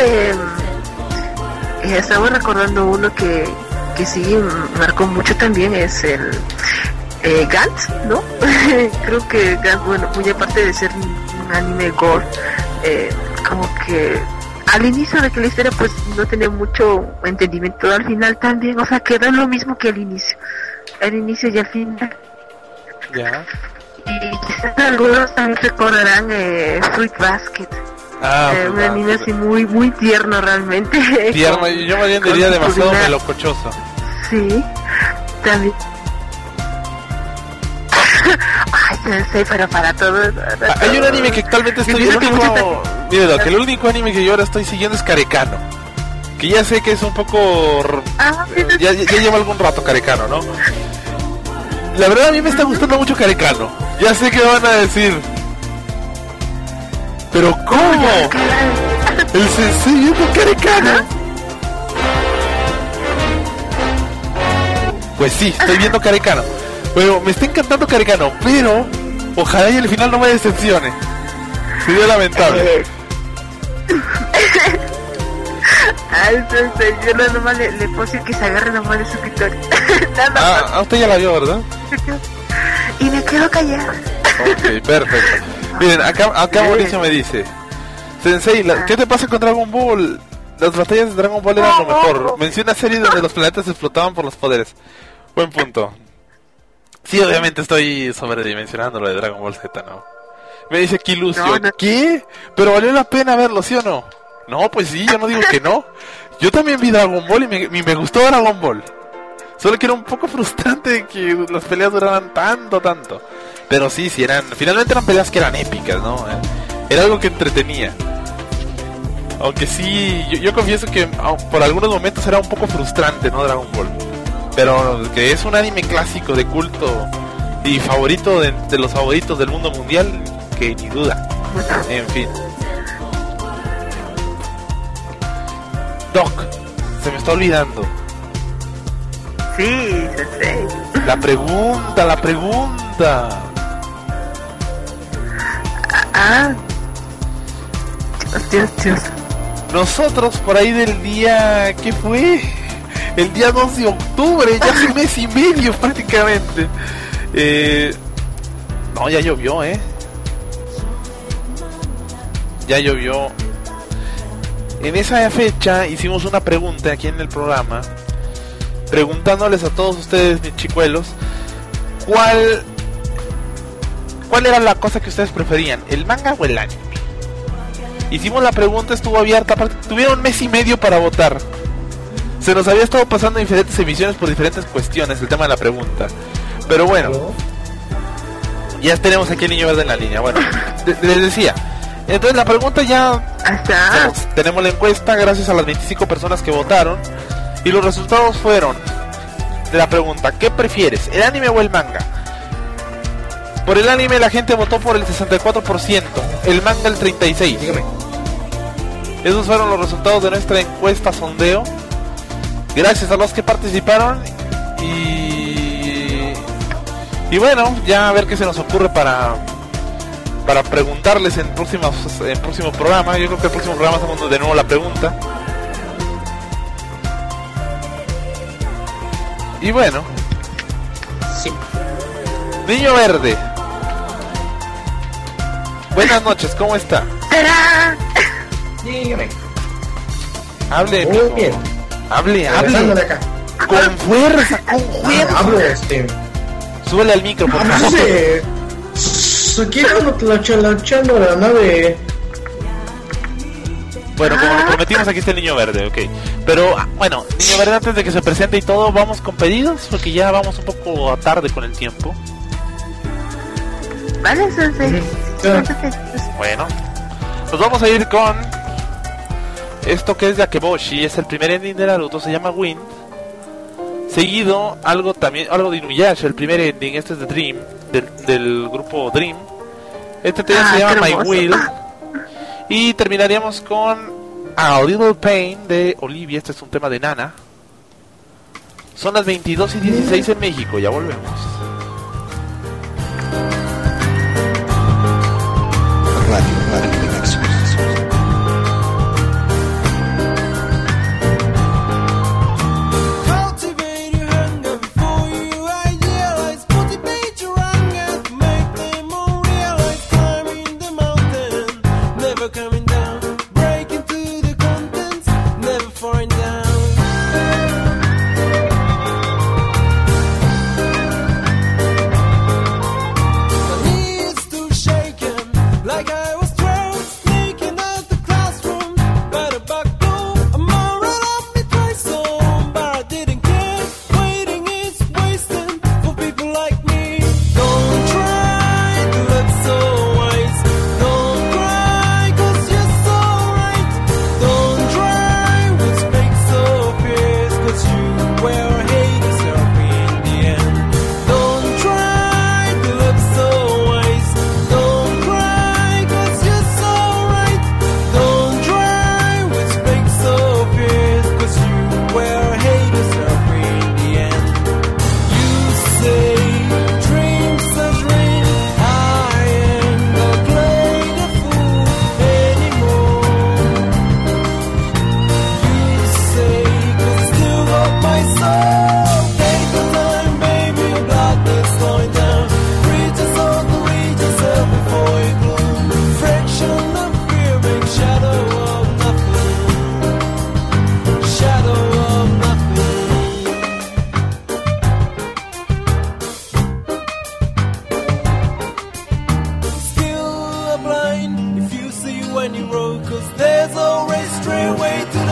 estaba recordando uno que sí marcó mucho también, es el Gantz, ¿no? Creo que Gantz, bueno, muy aparte de ser un anime gore, como que al inicio de que la historia pues no tenía mucho entendimiento, al final también, o sea, quedó lo mismo que al inicio y al final. Ya. Y quizás algunos también recordarán Fruit Basket. Un anime así muy tierno realmente. Tierno, yo más bien diría demasiado melocochoso. Sí, también. Ay, no sé, pero para todos. Hay un anime que actualmente estoy el único anime que yo ahora estoy siguiendo es Karekano. Que ya sé que es un poco... ya lleva algún rato Karekano, ¿no? La verdad a mí me está gustando mucho Carecano. Ya sé que van a decir. Pero ¿cómo? El sensei viendo Carecano. Pues sí, estoy viendo Carecano. Bueno, me está encantando Carecano, pero ojalá y al final no me decepcione. Sería lamentable. Ay, yo nomás le puedo decir que se agarre nomás de su escritorio. Usted ya la vio, ¿verdad? Y me quedo callada. Ok, perfecto. Miren, acá Mauricio me dice: Sensei, ¿qué te pasa con Dragon Ball? Las batallas de Dragon Ball eran lo mejor. Menciona series donde los planetas explotaban por los poderes. Buen punto. Sí, obviamente estoy sobredimensionando lo de Dragon Ball Z, ¿no? Me dice que ilusión. No. ¿Qué? Pero valió la pena verlo, ¿sí o no? No, pues sí, yo no digo que no. Yo también vi Dragon Ball y me gustó Dragon Ball. Solo que era un poco frustrante que las peleas duraran tanto. Pero sí, finalmente eran peleas que eran épicas, ¿no? Era algo que entretenía. Aunque sí, yo confieso que por algunos momentos era un poco frustrante, ¿no? Dragon Ball. Pero que es un anime clásico de culto y favorito de los favoritos del mundo mundial, que ni duda. En fin. Doc, se me está olvidando. Sí, sensei. La pregunta. Dios. Nosotros por ahí del día... ¿Qué fue? El día 2 de octubre, ya hace un mes y medio prácticamente. No, ya llovió, Ya llovió. En esa fecha hicimos una pregunta aquí en el programa, preguntándoles a todos ustedes, mis chicuelos, ¿cuál era la cosa que ustedes preferían, el manga o el anime? Hicimos la pregunta, estuvo abierta, tuvieron un mes y medio para votar. Se nos había estado pasando en diferentes emisiones por diferentes cuestiones el tema de la pregunta. Pero bueno, ya tenemos aquí el niño verde en la línea. Bueno, les decía, entonces la pregunta ya... Tenemos la encuesta gracias a las 25 personas que votaron. Y los resultados fueron de la pregunta: ¿qué prefieres, el anime o el manga? Por el anime la gente votó por el 64%, el manga el 36%. Dígame. Esos fueron los resultados de nuestra encuesta sondeo. Gracias a los que participaron. Y bueno, ya a ver qué se nos ocurre para preguntarles en próximo programa. Yo creo que el próximo programa hacemos de nuevo la pregunta. Y bueno, sí. Niño Verde, buenas noches, ¿cómo está? Dígame. Hable, muy mijo. bien. Hable. De acá. Con fuerza. Hablo, Súbele al micro, por favor. Aquí echando la nave. Bueno, como lo prometimos, aquí está el Niño Verde, ok. Pero, bueno, Niño Verde, antes de que se presente y todo, vamos con pedidos, porque ya vamos un poco a tarde con el tiempo. Vale, sensei. Bueno, nos vamos a ir con esto que es de Akeboshi, es el primer ending de Naruto, se llama Wind. Seguido, algo de Inuyasha, el primer ending, este es de Dream, del grupo Dream. Este tema se llama My Will. Y terminaríamos con A Little Pain de Olivia. Este es un tema de Nana. Son las 22:16 en México. Ya volvemos. Radio Nexus.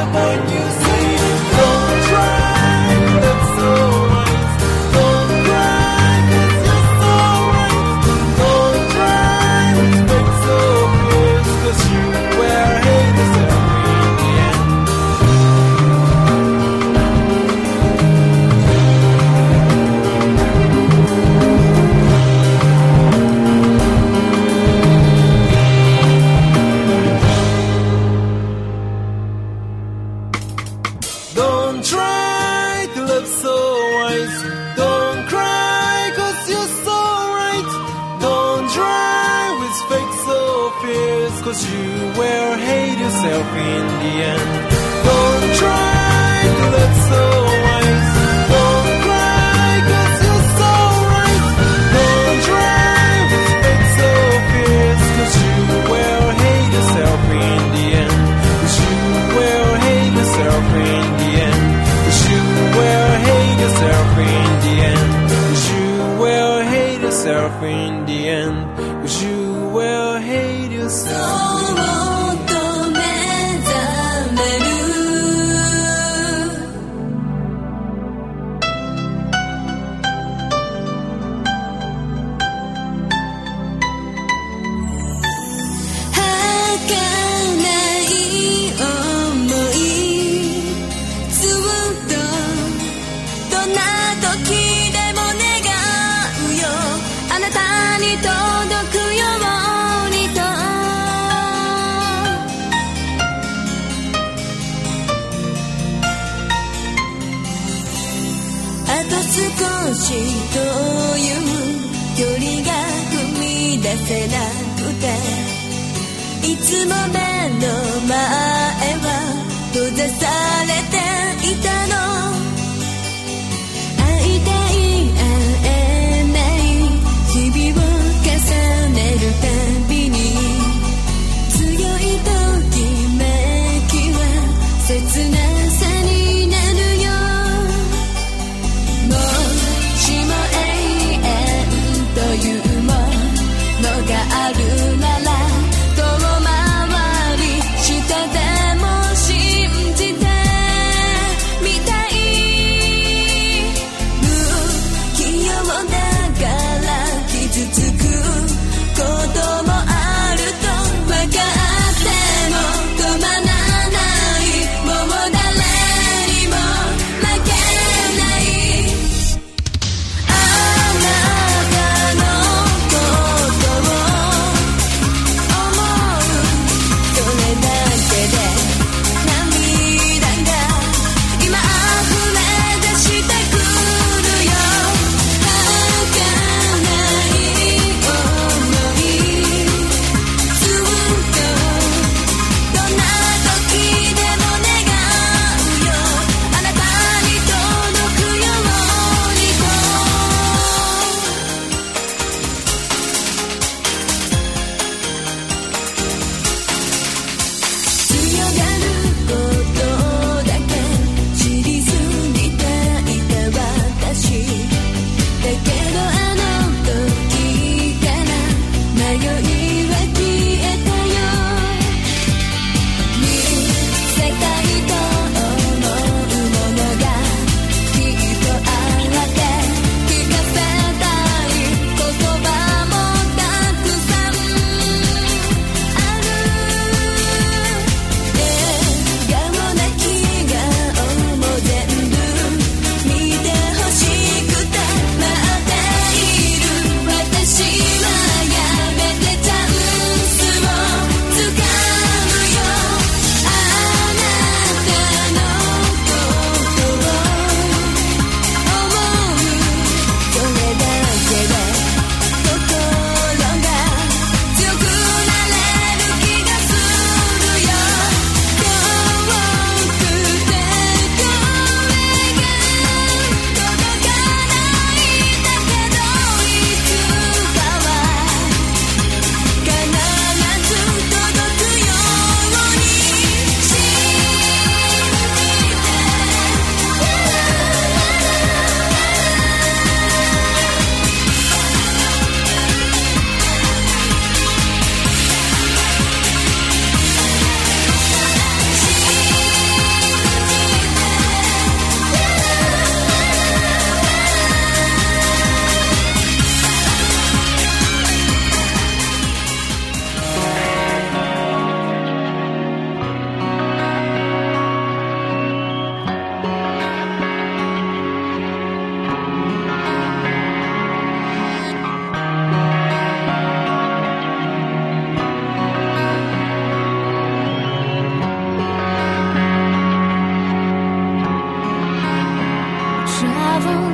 も止まらない桃だ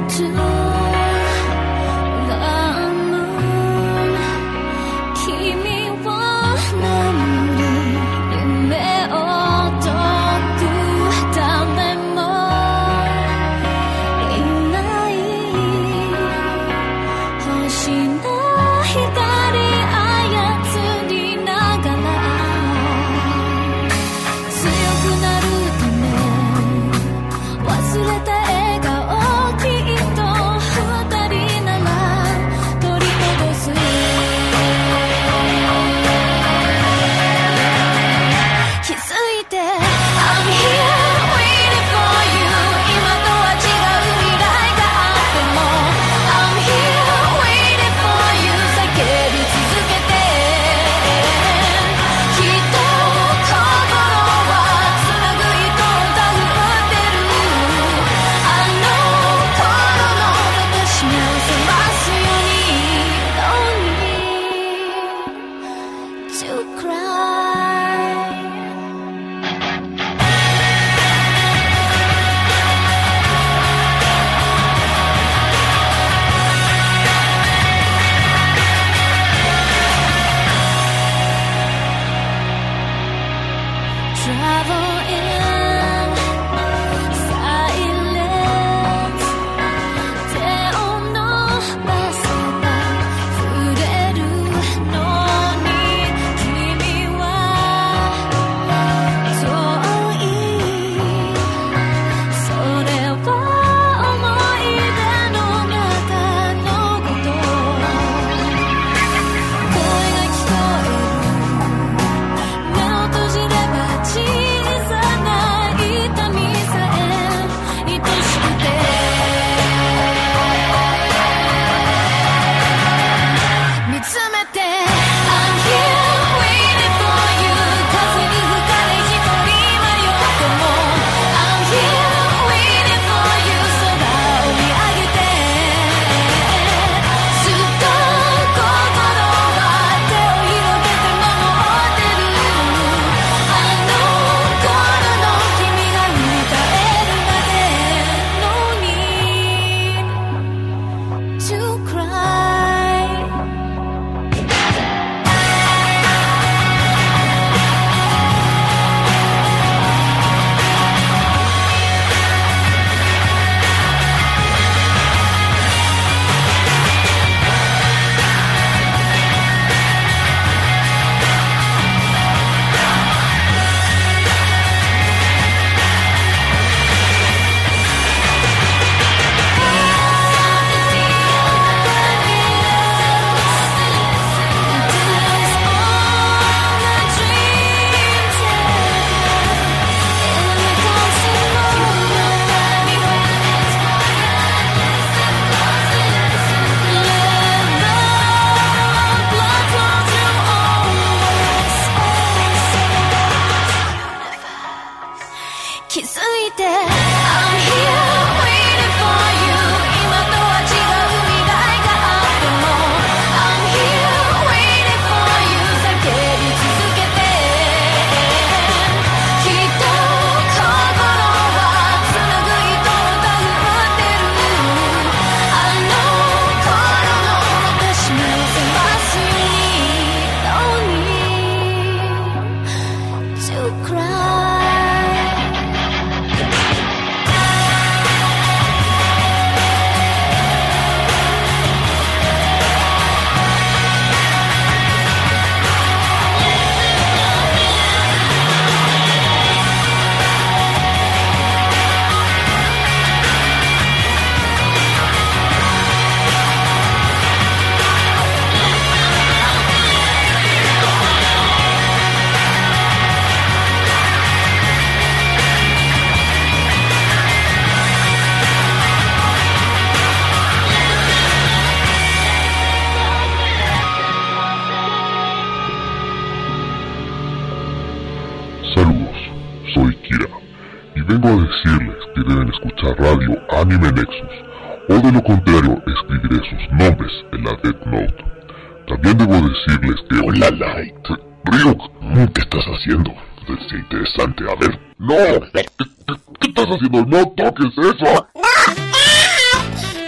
vengo a decirles que deben escuchar radio Anime Nexus, o de lo contrario escribiré sus nombres en la Death Note. También debo decirles que... Hola, Light. Ryuk, ¿qué estás haciendo? Es interesante, a ver. ¡No! ¿Qué estás haciendo? ¡No toques eso! ¡No!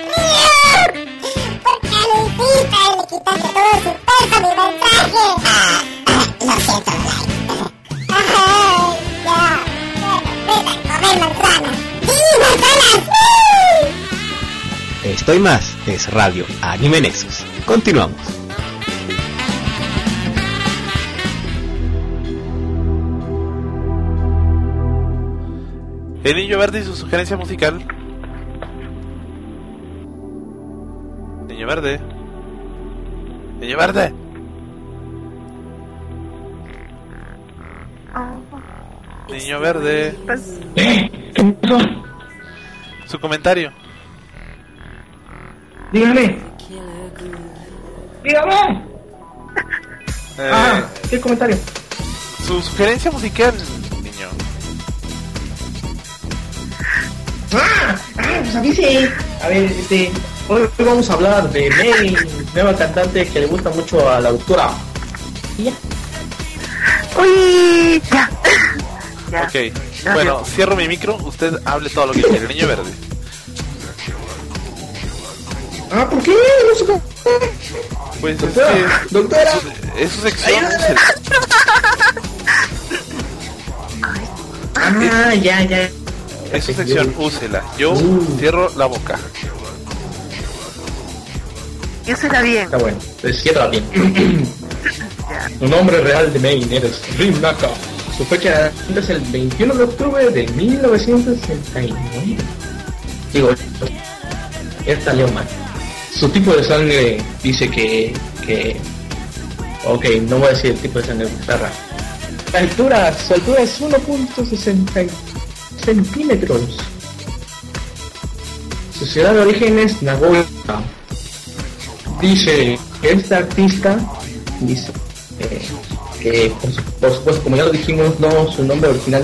Estoy Más es Radio Anime Nexus. Continuamos. El Niño Verde y su sugerencia musical. Niño Verde. Niño Verde. Niño Verde. ¿Qué pasó? Su comentario. Dígame. ¿Qué comentario? Su sugerencia musical, niño. Pues avise. A ver, hoy vamos a hablar de May, nueva cantante que le gusta mucho a la doctora. ¿Y ya? Uy, ya. Ya. Ok, bueno, cierro mi micro, usted hable todo lo que quiere, Niño Verde. ¿Por qué? No sé cómo. Pues doctora, es que doctora. Es su sección. Ya. Es su sección, úsela. Yo cierro la boca. Úsela bien. Está bueno, pues cierra bien. Tu nombre real de Main eres Rim Naka. Su fecha es el 21 de octubre de 1969. Digo, esta leo mal. Su tipo de sangre dice que... Ok, no voy a decir el tipo de sangre, está raro. Su altura es 1.60 centímetros. Su ciudad de origen es Nagoya. Dice que esta artista dice que por supuesto, como ya lo dijimos, no, su nombre original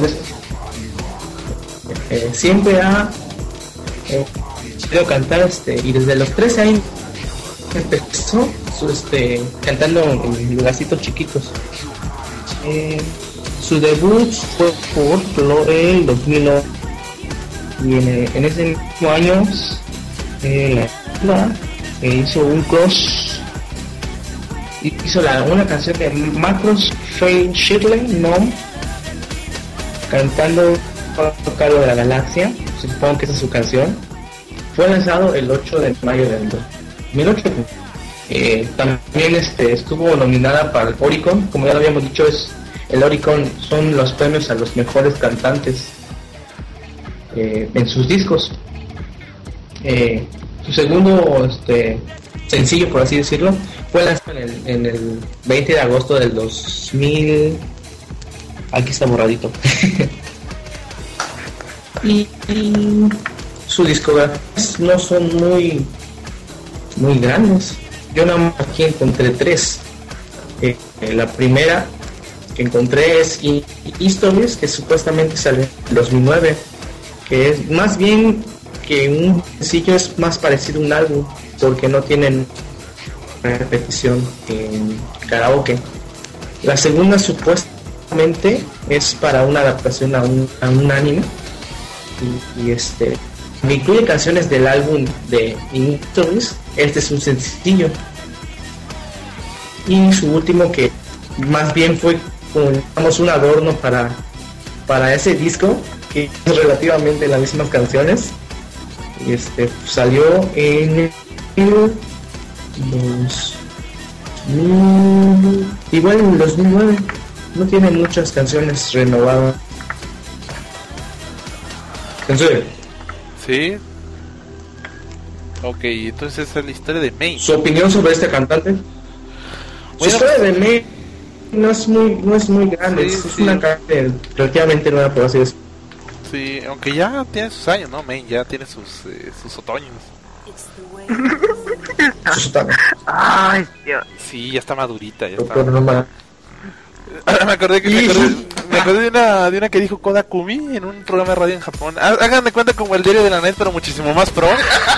es siempre ha querido cantar y desde los 13 años empezó cantando en lugarcitos chiquitos. Su debut fue por el 2009 y en ese mismo año hizo un cross, hizo una canción de Macross Fame Shirley No, cantando Cargo de la Galaxia. Supongo que esa es su canción. Fue lanzado el 8 de mayo del 2008. También estuvo nominada para el Oricon. Como ya lo habíamos dicho, el Oricon son los premios a los mejores cantantes en sus discos. Su segundo sencillo, por así decirlo, fue lanzado en el 20 de agosto del 2000. Aquí está borradito. y su discografía no son muy grandes. Yo nada más aquí encontré 3. La primera que encontré es Histories, que supuestamente salió en 2009, que es más bien que un sencillo, es más parecido a un álbum porque no tienen repetición en karaoke. La segunda supuestamente es para una adaptación a un anime y incluye canciones del álbum de Stories. Este es un sencillo. Y su último, que más bien fue como digamos un adorno para ese disco, que es relativamente las mismas canciones, salió en el igual en el 2009. No tiene muchas canciones renovadas. ¿Censura? Sí. Ok, entonces esa es la historia de May. ¿Su opinión sobre este cantante? Su historia de May no es muy grande. Sí, es una cantante relativamente nueva, por así decirlo. Sí, aunque ya tiene sus años, ¿no? May ya tiene sus otoños. Ay, Dios. Sí, ya está madurita, ya está. Me acordé de una que dijo Kodakumi en un programa de radio en Japón. Hagan de cuenta como el diario de la net, pero muchísimo más pro.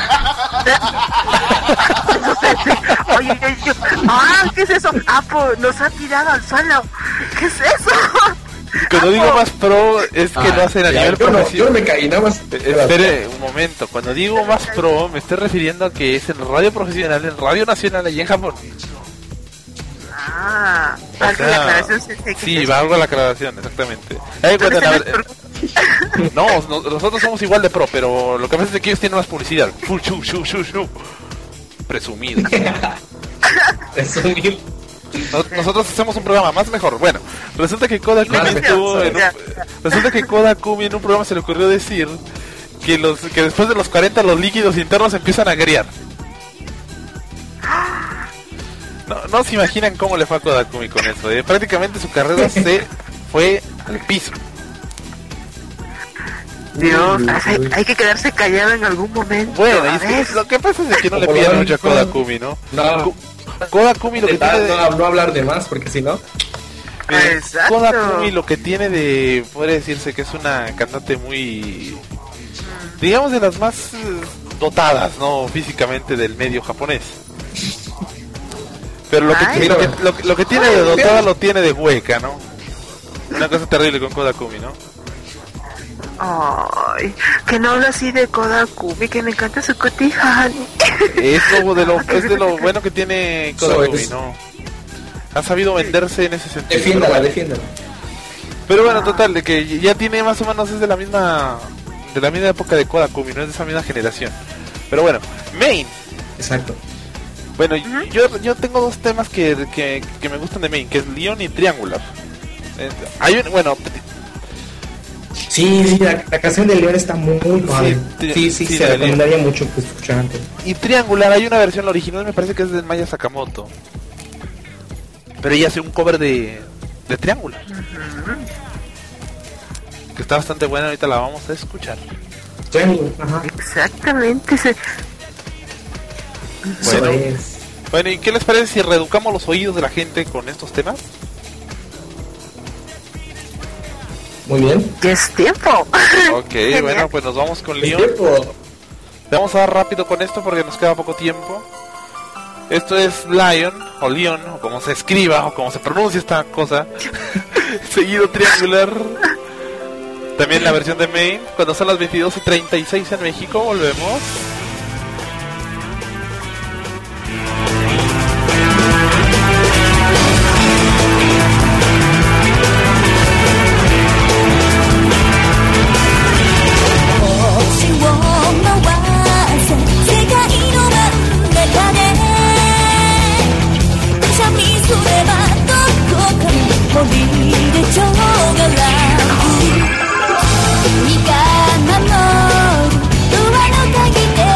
Oye, ¿qué es eso? Apo nos ha tirado al suelo. ¿Qué es eso? Cuando digo más pro es que lo hacen a nivel profesional. Yo me caí, nada más. Espere un momento, cuando digo más pro me estoy refiriendo a que es en radio profesional, en radio nacional allí en Japón. Algo de aclaración. Sí, va algo a la aclaración, exactamente. No, nosotros somos igual de pro, pero lo que pasa es que ellos tienen más publicidad. Presumido. Presumido. Nosotros hacemos un programa más mejor. Bueno, resulta que Koda Kumi en un programa se le ocurrió decir que después de los 40 los líquidos internos empiezan a agriar. No se imaginan cómo le fue a Koda Kumi con eso. Prácticamente su carrera se fue al piso. Dios, hay que quedarse callado en algún momento. Bueno, y es que lo que pasa es que no le piden mucho a Koda Kumi, ¿no? Koda Kumi lo que tiene no hablar de más, porque si no... Koda Kumi lo que tiene de... podría decirse que es una cantante muy... digamos de las más dotadas, ¿no? Físicamente del medio japonés. Pero lo que tiene de dotada lo tiene de hueca, ¿no? Una cosa terrible con Koda Kumi, ¿no? Ay, que no habla así de Koda Kumi, que me encanta su cotijani. Es de lo bueno que tiene Koda Kumi, ¿no? Ha sabido venderse en ese sentido. Defiéndala. Pero bueno, total, de que ya tiene más o menos, es de la misma época de Koda Kumi, no es de esa misma generación. Pero bueno, Main. Exacto. Bueno, yo tengo dos temas que me gustan de Main, que es Leon y Triangular. Sí, la canción de Leon está muy padre. Sí, se recomendaría mucho que escuchar antes. Y Triangular, hay una versión original, me parece que es de Maya Sakamoto. Pero ella hace un cover de Triangular. Que está bastante buena, ahorita la vamos a escuchar. Ajá. Exactamente. Bueno, ¿y qué les parece si reeducamos los oídos de la gente con estos temas? Muy bien. Ya es tiempo. Ok, bueno, pues nos vamos con Leon. Le vamos a dar rápido con esto porque nos queda poco tiempo. Esto es Lion, o Leon, o como se escriba, o como se pronuncia esta cosa. Seguido Triangular. También la versión de Main. Cuando son las 22:36 en México, volvemos. Mika 守る上の鍵で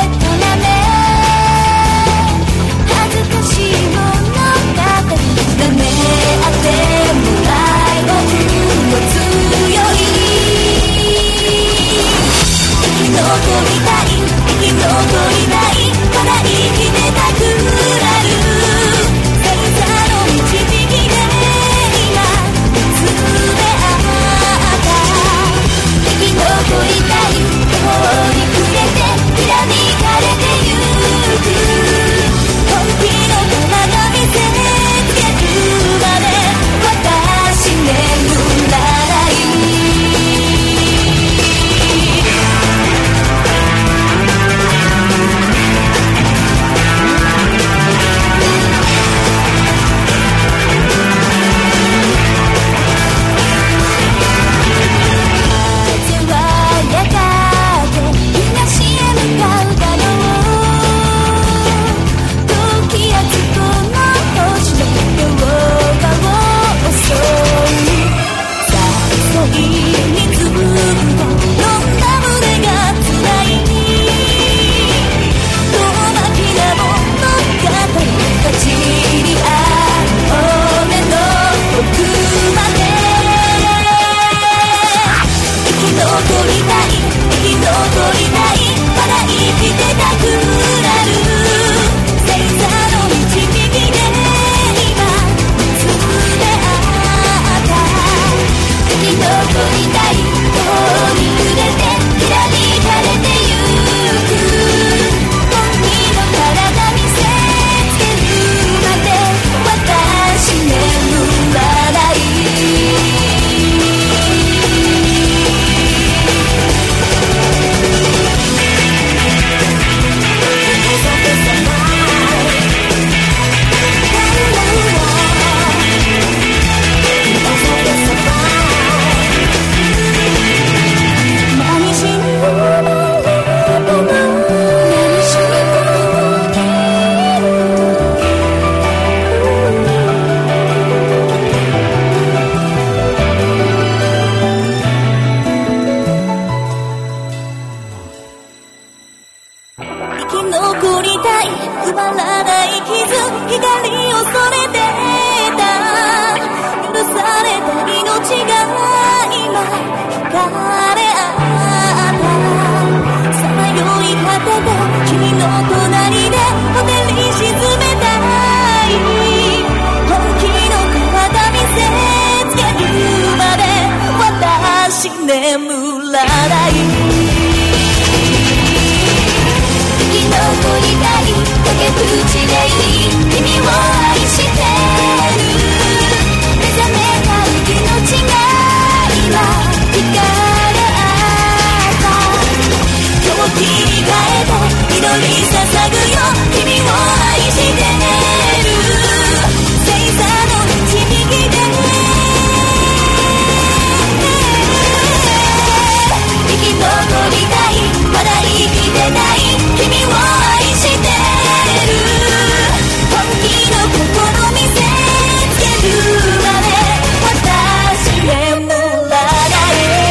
き残りたい埋まらない傷光をそれてた許された命が今惹かれ合ったさまよい果てて君の隣でホテルに沈めたい本気の体見せつけるまで私眠らない生き残りたい崖っぷちでいい君を愛してる目覚めた命が今惹かれ合った今日切り替えて祈り捧ぐよ君を愛してる星座の導きで生き残りたいまだ生きてない君を愛してる本気の心見せつけるまで私眠らない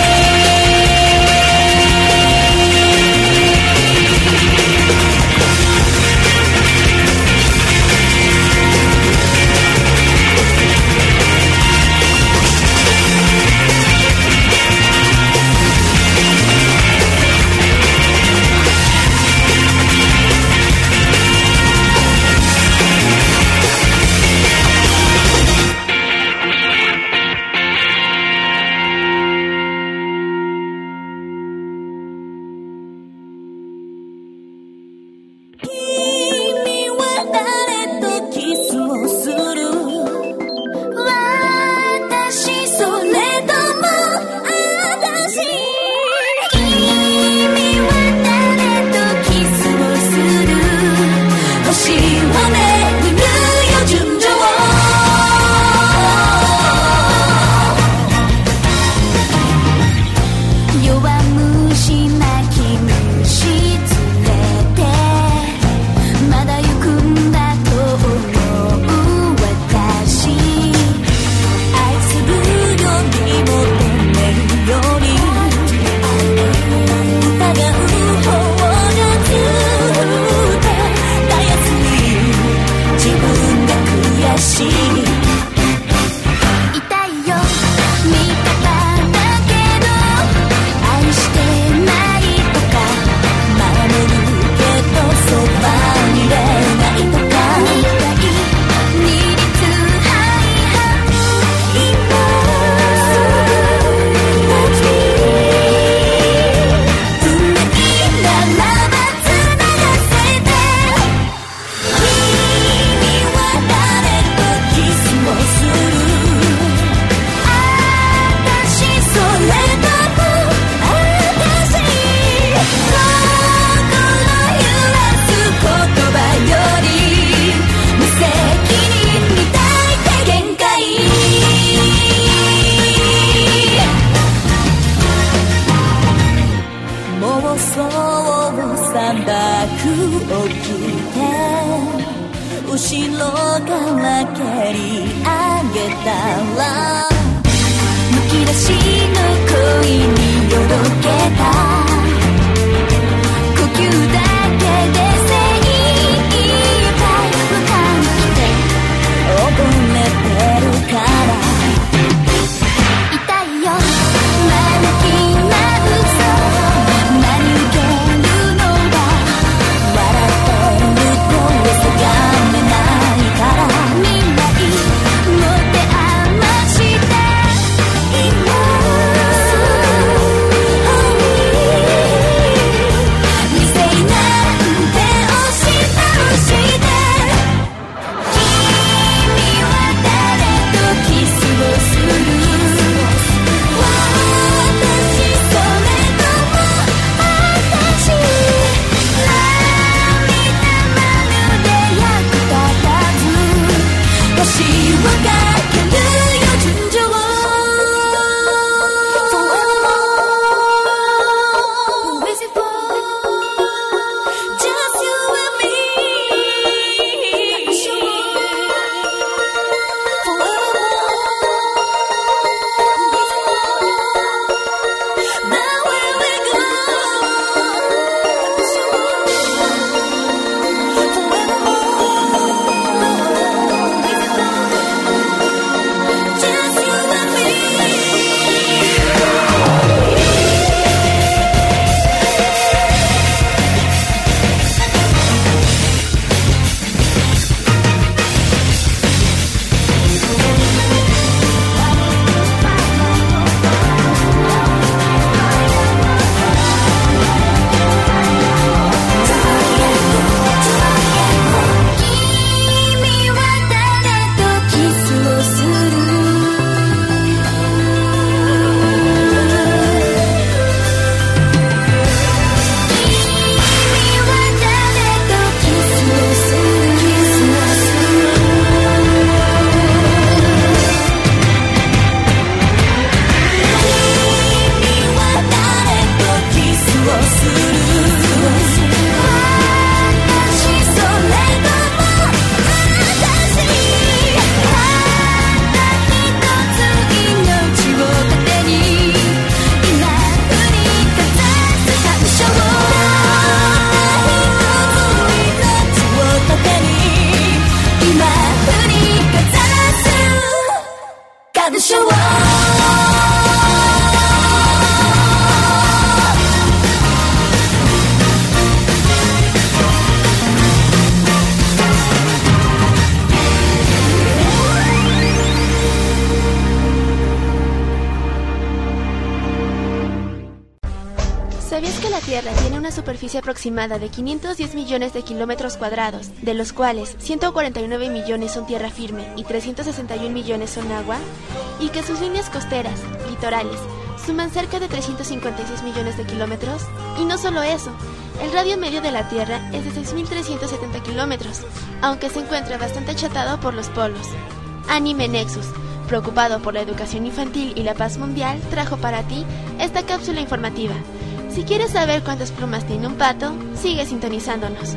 ¿Sabías que la Tierra tiene una superficie aproximada de 510 millones de kilómetros cuadrados, de los cuales 149 millones son tierra firme y 361 millones son agua? Y que sus líneas costeras, litorales, suman cerca de 356 millones de kilómetros. Y no solo eso, el radio medio de la Tierra es de 6.370 kilómetros, aunque se encuentra bastante achatado por los polos. Anime Nexus, preocupado por la educación infantil y la paz mundial, trajo para ti esta cápsula informativa. Si quieres saber cuántas plumas tiene un pato, sigue sintonizándonos.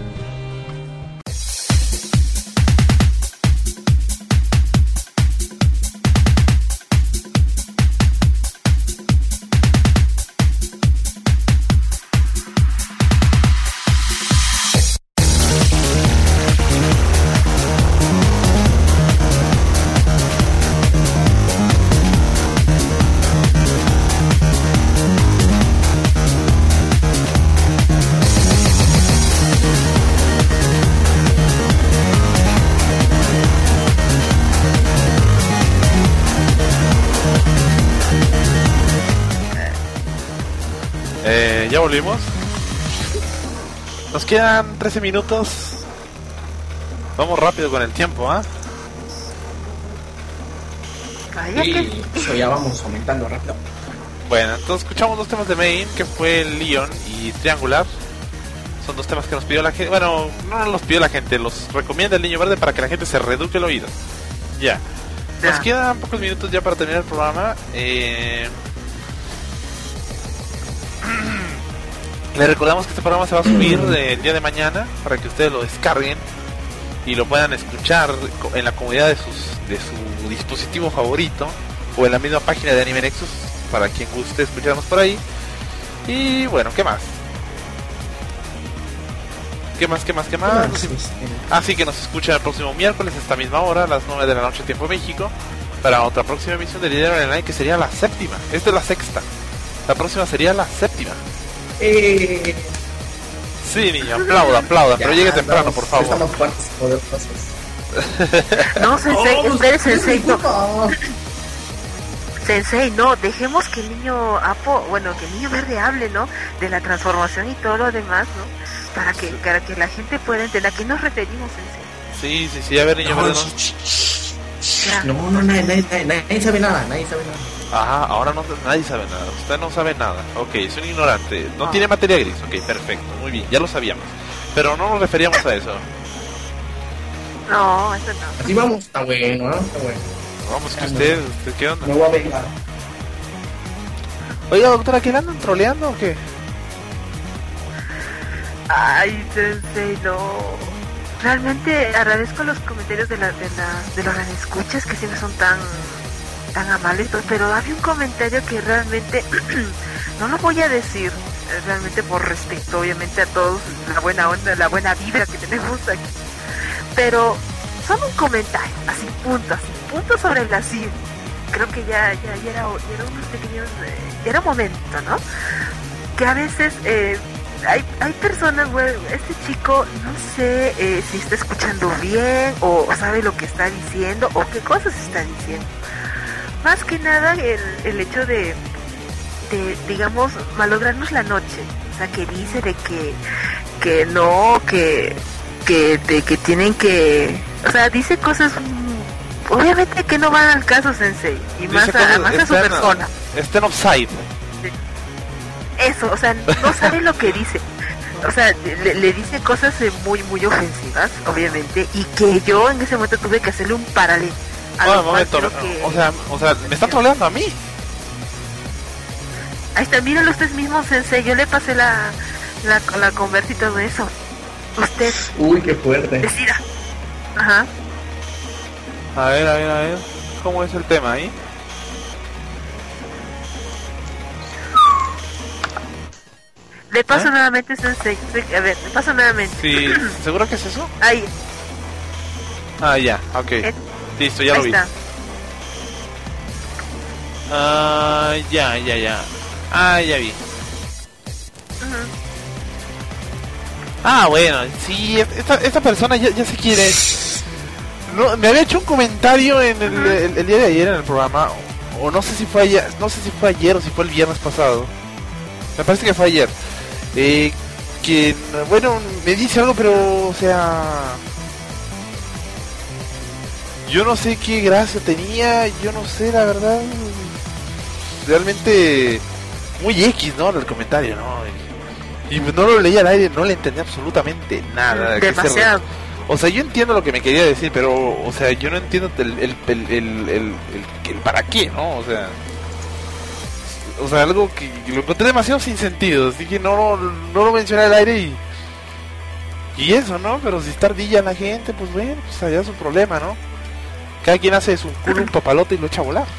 Ya volvimos. Nos quedan 13 minutos. Vamos rápido con el tiempo, ¿ah? Eso ya vamos aumentando rápido. Bueno, entonces escuchamos dos temas de Main, que fue el Leon y Triangular. Son dos temas que nos pidió la gente. Bueno, no nos los pidió la gente, los recomienda el Niño Verde para que la gente se reeduque el oído. Ya. Nos quedan pocos minutos ya para terminar el programa. Les recordamos que este programa se va a subir el día de mañana para que ustedes lo descarguen y lo puedan escuchar en la comodidad de su dispositivo favorito o en la misma página de Anime Nexus para quien guste escucharnos por ahí. Y bueno, ¿qué más? ¿Qué más? Así que nos escuchan el próximo miércoles a esta misma hora, a las 9 de la noche tiempo México, para otra próxima emisión de Líder Online, que sería la séptima. Esta es la sexta. La próxima sería la séptima. Sí, niño, aplauda, pero llegue temprano, por favor. Estamos cuantos poderosos. No, Sensei, espere, Sensei, no. Sensei, no, dejemos que el niño que el niño verde hable, ¿no? De la transformación y todo lo demás, ¿no? Para que la gente pueda entender a qué nos referimos, Sensei. Sí, a ver, niño verde, No, nadie sabe nada, Ajá, ahora nadie sabe nada, usted no sabe nada. Ok, es un ignorante, no tiene materia gris. Ok, perfecto, muy bien, ya lo sabíamos. Pero no nos referíamos a eso. No, eso no. Así vamos, está bueno, ¿no? Está bueno. Vamos, que usted, ¿qué onda? Me voy a vengar. Oiga, doctora, ¿que le andan troleando o qué? Ay, Sensei, no. Realmente agradezco los comentarios de los escuchas que siempre son tan amables, pero había un comentario que realmente no lo voy a decir, realmente por respeto obviamente a todos, la buena onda, la buena vibra que tenemos aquí, pero son un comentario, así punto sobre el así. Creo que ya era unos pequeños, ya era momento, ¿no? Que a veces hay personas, güey, este chico no sé si está escuchando bien o sabe lo que está diciendo o qué cosas está diciendo. Más que nada el hecho de digamos, malograrnos la noche. O sea, que dice de que no, que tienen que... O sea, dice cosas obviamente que no van al caso, Sensei. Y más a su persona. Está en offside. Eso, o sea, no sabe lo que dice. O sea, le dice cosas muy ofensivas, obviamente. Y que yo en ese momento tuve que hacerle un paralelo. Un momento, o sea, me está troleando a mí. Ahí está, mírenlo usted mismo, Sensei. Yo le pasé la conversa y todo eso. Usted. Uy, qué fuerte. Decida. Ajá. A ver. ¿Cómo es el tema ahí? Le paso nuevamente, Sensei. A ver, le paso nuevamente. Sí, ¿seguro que es eso? Ahí. Ah, ya, ok. Listo, ya lo vi. Está. Ya. Ya vi. Bueno, sí, esta persona ya se quiere. No, me había hecho un comentario en el día de ayer en el programa, o no sé si fue ayer, o si fue el viernes pasado. Me parece que fue ayer. Que, bueno, me dice algo, pero, o sea, yo no sé qué gracia tenía, yo no sé, la verdad, realmente muy X, ¿no? El comentario, ¿no? Y no lo leí al aire, no le entendí absolutamente nada. Demasiado. O sea, yo entiendo lo que me quería decir, pero, o sea, yo no entiendo el para qué, ¿no? O sea, algo que lo encontré demasiado sin sentido, así que no lo mencioné al aire y eso, ¿no? Pero si está ardilla la gente, pues bueno, pues allá es un problema, ¿no? Cada quien hace de su culo un papalote y lo echa a volar.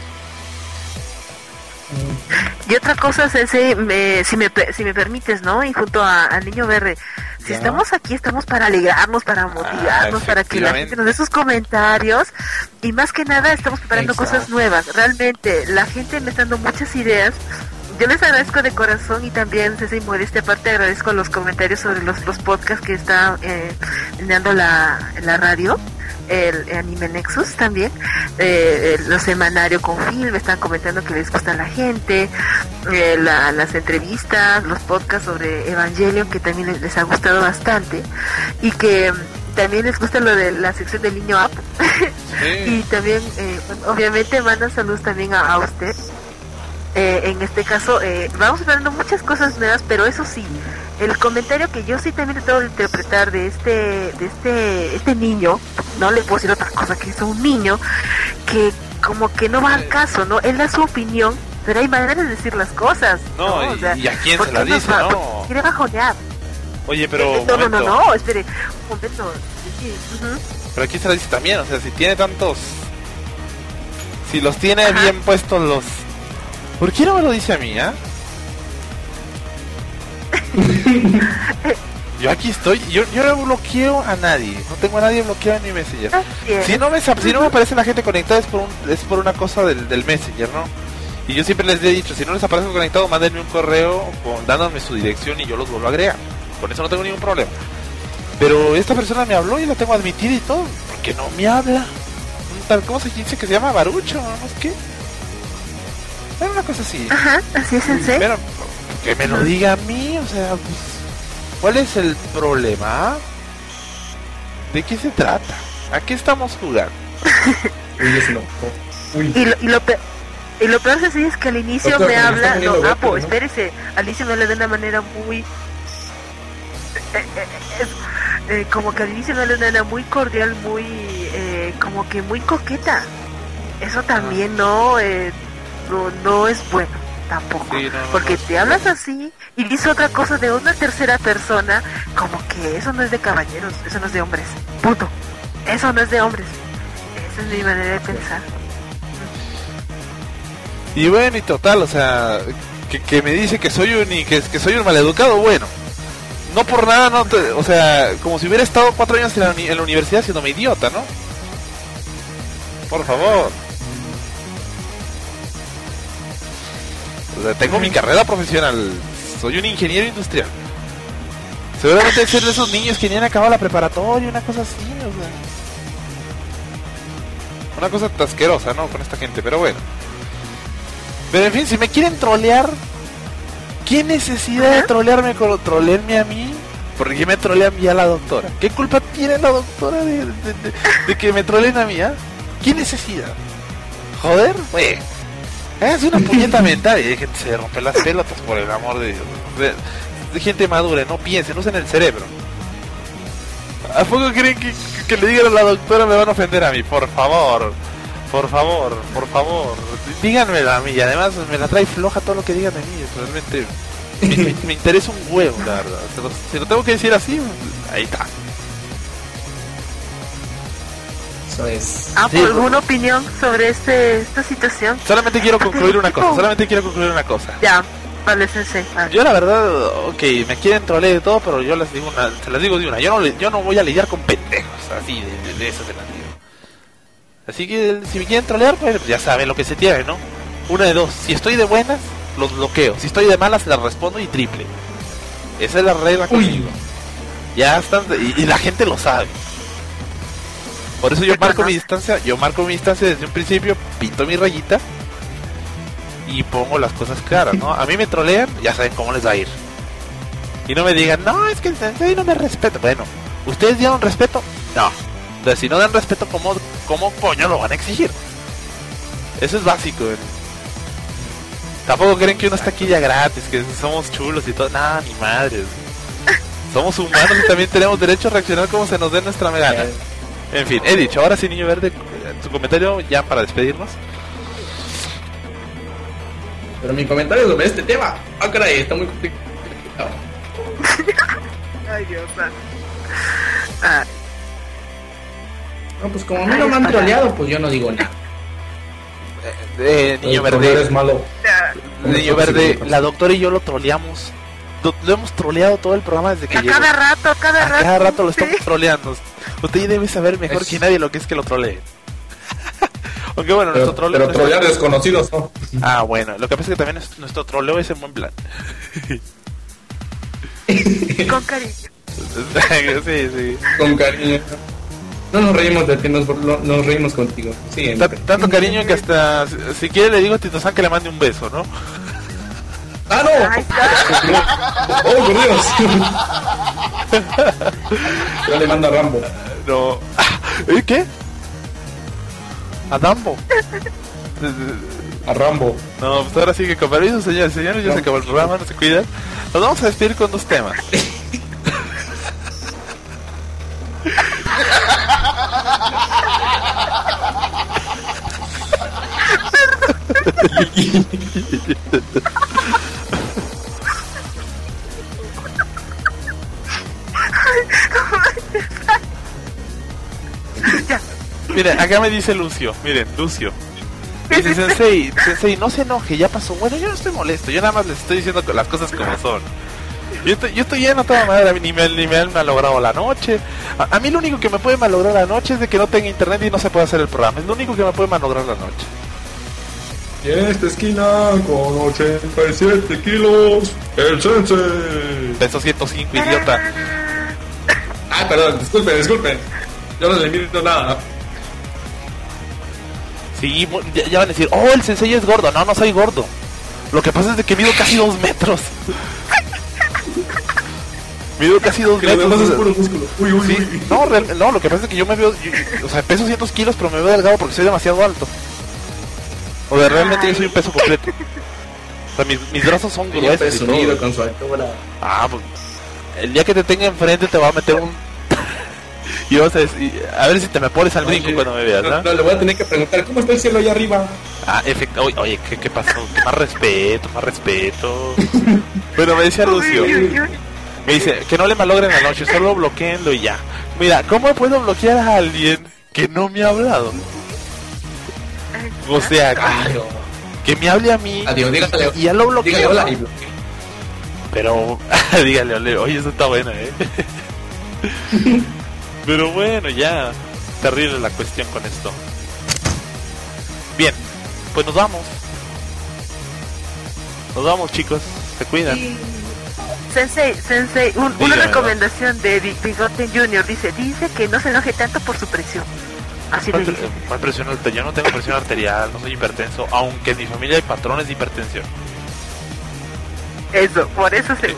Y otra cosa, Sensei, si me permites, ¿no? Y junto al Niño Verde, si estamos aquí, estamos para alegrarnos, para motivarnos, para que la gente nos dé sus comentarios, y más que nada estamos preparando cosas nuevas. Realmente, la gente me está dando muchas ideas. Yo les agradezco de corazón, y también, Sensei, modestia aparte, agradezco los comentarios sobre los podcasts que está dando la radio. El Anime Nexus también, los semanarios con film están comentando que les gusta a la gente, las entrevistas, los podcasts sobre Evangelion que también les ha gustado bastante, y que también les gusta lo de la sección del niño app. Y también obviamente mandan saludos también a usted. En este caso vamos hablando muchas cosas nuevas, pero eso sí, el comentario que yo sí también tengo que interpretar de este niño, no le puedo decir otra cosa que es un niño que como que no va al caso, ¿no? Él da su opinión, pero hay maneras de decir las cosas, ¿no? O sea, ¿y a quién se la dice, no? Quiere bajonear. Oye, pero no, espere, un momento. Sí, Pero aquí se la dice también, o sea, si tiene tantos, si los tiene bien puestos los, ¿por qué no me lo dice a mí, Yo aquí estoy, yo no bloqueo a nadie, no tengo a nadie bloqueado en mi Messenger. Si no me aparece la gente conectada es por una cosa del Messenger, ¿no? Y yo siempre les he dicho, si no les aparece conectado, mándenme un correo dándome su dirección y yo los vuelvo a agregar. Con eso no tengo ningún problema. Pero esta persona me habló y la tengo admitida y todo, ¿por qué no me habla? ¿Cómo se dice que se llama? Barucho, no sé qué. Era una cosa así. Ajá, así es, Sensei. Pero que me lo diga a mí, o sea, pues, ¿cuál es el problema? ¿De qué se trata? ¿A qué estamos jugando? Y lo peor es que al inicio Doctor, me habla, ¿no? Espérese, al inicio me habla de una manera muy como que al inicio me habla de una manera muy cordial, muy como que muy coqueta. Eso también no es bueno tampoco, porque te hablas así y dice otra cosa de una tercera persona, como que eso no es de caballeros, eso no es de hombres, punto, eso no es de hombres. Esa es mi manera de pensar. Y bueno, y total, o sea, que me dice que soy un maleducado, bueno, no por nada, o sea, como si hubiera estado 4 años en la universidad siéndome idiota, ¿no? Por favor. O sea, tengo mi carrera profesional, soy un ingeniero industrial. Seguramente es ser de esos niños que ni han acabado la preparatoria, una cosa así, o sea, una cosa asquerosa, ¿no? Con esta gente, pero bueno. Pero en fin, si me quieren trolear, ¿qué necesidad de trolearme a mí? Porque me trolean ya la doctora. ¿Qué culpa tiene la doctora de que me troleen a mí, ¿Qué necesidad? Joder, güey. Es una puñeta mental y déjense de romper las pelotas, por el amor de Dios. De gente madura, no piensen, usen el cerebro. ¿A poco creen que le digan a la doctora me van a ofender a mí? Por favor, Por favor, díganmela a mí. Y además me la trae floja todo lo que digan de mí. Realmente me interesa un huevo, la verdad. Si lo tengo que decir así, ahí está. Eso es. Sí, ¿alguna opinión sobre esta situación? Solamente quiero concluir una cosa. Ya, vale, Sensei. Vale. Yo la verdad, ok, me quieren trolear de todo, pero yo se las digo de una. Yo no voy a lidiar con pendejos, así de eso se las digo. Así que si me quieren trolear, pues ya saben lo que se tiene, ¿no? Una de dos. Si estoy de buenas, los bloqueo. Si estoy de malas, les respondo y triple. Esa es la regla conmigo. Ya están, y la gente lo sabe. Por eso yo marco mi distancia desde un principio, pinto mi rayita y pongo las cosas claras, ¿no? A mí me trolean, ya saben cómo les va a ir. Y no me digan, no, es que el sensei no me respeta. Bueno, ¿ustedes dieron respeto? No. Entonces, si no dan respeto, ¿cómo coño lo van a exigir? Eso es básico, ¿eh? Tampoco creen que uno está aquí ya gratis, que somos chulos y todo. Nada, ni madres. Somos humanos y también tenemos derecho a reaccionar como se nos dé nuestra gana. En fin, he dicho, ahora sí, Niño Verde, tu comentario ya para despedirnos. Pero mi comentario sobre este tema, caray, está muy complicado. Ay, Dios. No, pues como a mí no me han troleado, pues yo no digo nada. Niño Verde es malo. Niño Verde, la doctora y yo lo troleamos. Lo hemos troleado todo el programa desde que llegó. Cada rato lo estamos troleando. Usted debe saber mejor que nadie lo que es que lo trolee. Aunque bueno, nuestro troleo... Pero trolear desconocidos, ¿no? Ah, bueno, lo que pasa es que también nuestro troleo es en buen plan. Con cariño. Sí. Con cariño. No nos reímos de ti, nos reímos contigo. Sí, tanto cariño que hasta, si quiere le digo a Tito San que le mande un beso, ¿no? ¡Ah, no! ¡Oh, por Dios! Yo le mando a Rambo. No. ¿Qué? ¿A Rambo? A Rambo. No, pues ahora sí que con permiso, señores, ya se acabó el programa, no se cuidan. Nos vamos a despedir con dos temas. Miren, acá me dice Lucio. Lucio dice, Sensei, no se enoje, ya pasó. Bueno, yo no estoy molesto, yo nada más les estoy diciendo las cosas como son. Yo estoy lleno a toda madre, ni me han malogrado la noche. A mí lo único que me puede malograr la noche es de que no tenga internet y no se puede hacer el programa. Es lo único que me puede malograr la noche. Y en esta esquina, con 87 kilos, el Sensei. Peso 105, idiota. Ah, perdón, disculpen. Yo no le miento nada. Sí, ya van a decir, el Sensei es gordo. No soy gordo. Lo que pasa es de que mido casi 2 metros. Mido casi 2 metros. Lo demás es puro músculo. Uy. Sí. No, lo que pasa es que yo me veo, o sea, peso 100 kilos, pero me veo delgado porque soy demasiado alto. O de realmente yo soy un peso completo. O sea, mis brazos son gruesos y todo. Con su altura. Pues el día que te tenga enfrente te va a meter un... y vas a decir, a ver si te me pones al brinco cuando me veas, ¿no? No, le voy a tener que preguntar, ¿cómo está el cielo allá arriba? Oye, ¿qué pasó? Más respeto. Bueno, me decía Lucio. Me dice, que no le malogren la noche, solo bloqueenlo y ya. Mira, ¿cómo puedo bloquear a alguien que no me ha hablado? O sea, que me hable a mí. Adiós, dígale, y ya lo bloqueo. Hola, pero, dígale, oye, eso está bueno, Pero bueno, ya. Terrible la cuestión con esto. Bien, pues nos vamos. Chicos. Se cuidan. Sensei, una recomendación de Bigote Junior. Dice que no se enoje tanto por su presión. Así le dice. ¿Cuál presión arterial? Yo no tengo presión arterial, no soy hipertenso, aunque en mi familia hay patrones de hipertensión. Eso, por eso se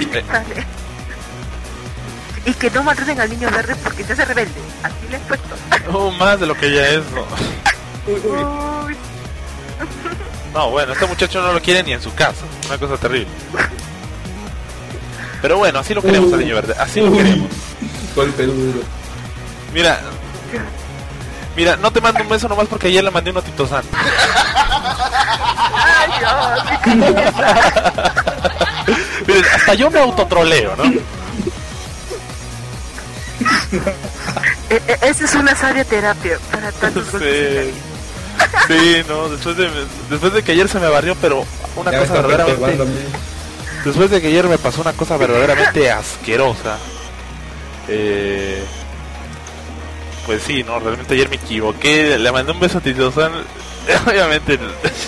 Y que no maltraten al niño verde porque se hace rebelde. Así le he puesto. Más de lo que ya es, ¿no? Uy. No, bueno, este muchacho no lo quiere ni en su casa. Una cosa terrible. Pero bueno, así lo queremos al niño verde. Así lo queremos. Golpe duro. Mira, Mira, no te mando un beso nomás porque ayer le mandé un Tito San. Ay, Dios, Miren, hasta yo me autotroleo, ¿no? Esa es una sabia terapia para tantos golpes. Sí, no, después de que ayer se me barrió, pero una Ya cosa está verdaderamente... perturbándome. Después de que ayer me pasó una cosa verdaderamente asquerosa. Pues sí, no, realmente ayer me equivoqué, le mandé un beso a Tito San. Obviamente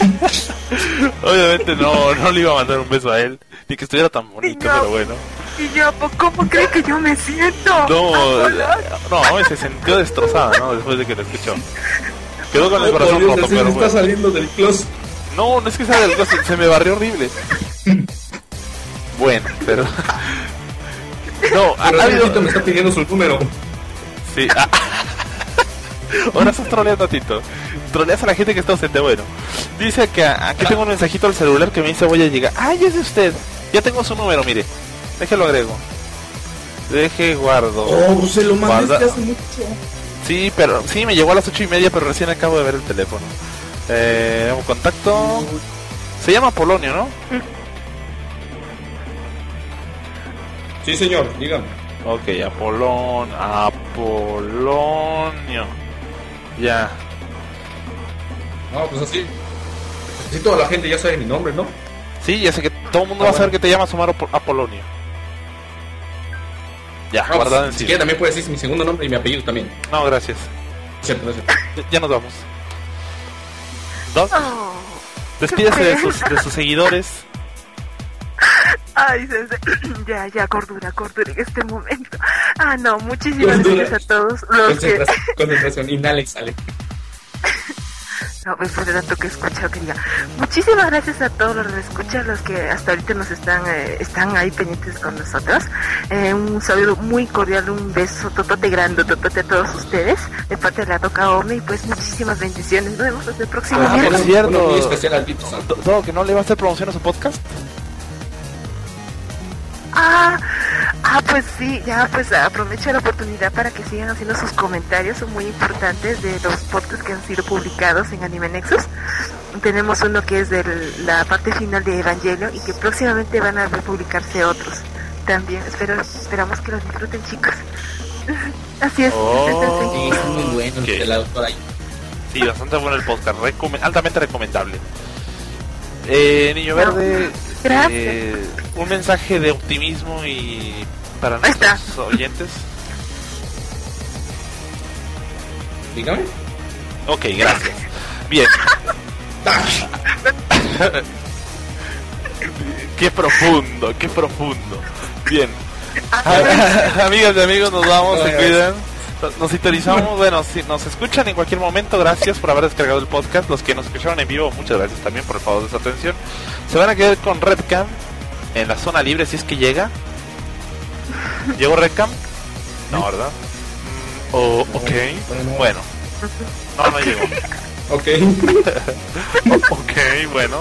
no le iba a mandar un beso a él, ni que estuviera tan bonito, pero bueno. Y yo, ¿cómo cree que yo me siento? No, se sintió destrozada, ¿no? Después de que lo escuchó. Quedó con el corazón Dios, roto, se pero está bueno. saliendo del closet. No es que sale del closet, se me barrió horrible. Bueno, pero... No, Pero Tito me está pidiendo su número. Sí. Ahora estás troleando a Tito. Troleas a la gente que está ausente. Bueno, dice que aquí tengo un mensajito al celular que me dice voy a llegar. ¡Ay, es de usted! Ya tengo su número, mire. Déjelo agrego. Guardo. Oh, se lo mandaste hace mucho. Sí, pero sí, me llegó a las 8:30, pero recién acabo de ver el teléfono. Un contacto. Se llama Polonio, ¿no? Sí, señor, dígame. Ok, Apolonio. Ya. No, pues así. Así toda la gente ya sabe mi nombre, ¿no? Sí, ya sé que todo el mundo va a saber que te llamas Omar Apolonio. Ya, No, guardado pues, en si sí. quiere también puede decir mi segundo nombre y mi apellido también. No, gracias. Cierto. Ya nos vamos. ¿Dos? Oh, Despídase qué de sus seguidores. Ay, ya, cordura en este momento. No, muchísimas gracias a todos los que... Concentración, inhala, exhale. No, después de tanto que he escuchado, quería. Muchísimas gracias a todos los que escuchan, los que hasta ahorita nos están ahí pendientes con nosotros. Un saludo muy cordial, un beso totote grande, totote a todos ustedes, de parte de la Toca Ome, y pues muchísimas bendiciones. Nos vemos hasta el próximo Por miércoles. cierto, Uno muy especial al Tito San. ¿Todo que no le va a hacer promoción a su podcast? Pues sí, ya pues aprovecho la oportunidad para que sigan haciendo sus comentarios, son muy importantes, de los podcasts que han sido publicados en Anime Nexus. Tenemos uno que es de la parte final de Evangelion y que próximamente van a publicarse otros también. Esperamos que los disfruten, chicos. Así es. Sí, es muy bueno Okay. de la doctora. Sí, bastante bueno el podcast, altamente recomendable. Niño Verde, un mensaje de optimismo y para nuestros oyentes. Dígame. Ok, gracias. Bien. Qué profundo. Bien. Amigas y amigos, nos vamos, se cuidan. Nos sintonizamos, bueno, si nos escuchan en cualquier momento, gracias por haber descargado el podcast. Los que nos escucharon en vivo, muchas gracias también por el favor de su atención. Se van a quedar con Redcam en la zona libre si es que llega. ¿Llegó Redcam? No, ¿verdad? Ok, bueno. No llegó. Ok. Ok, bueno.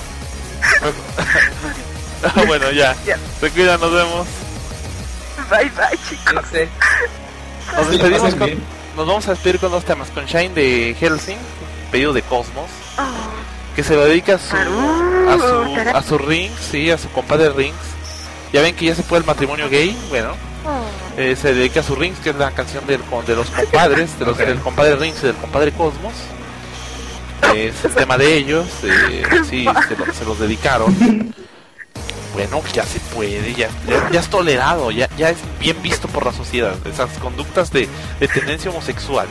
Bueno, ya. Se cuidan, nos vemos. Bye, chicos. Nos despedimos nos vamos a despedir con dos temas. Con Shine de Helsing, pedido de Cosmos, que se lo dedica a su Rings, sí, a su compadre Rings. Ya ven que ya se puede el matrimonio gay, bueno. Se dedica a su Rings, que es la canción de los compadres, del compadre Rings y del compadre Cosmos. Es el tema de ellos, sí, se los dedicaron. Bueno, ya se puede, ya es tolerado, ya es bien visto por la sociedad, esas conductas de tendencia homosexual.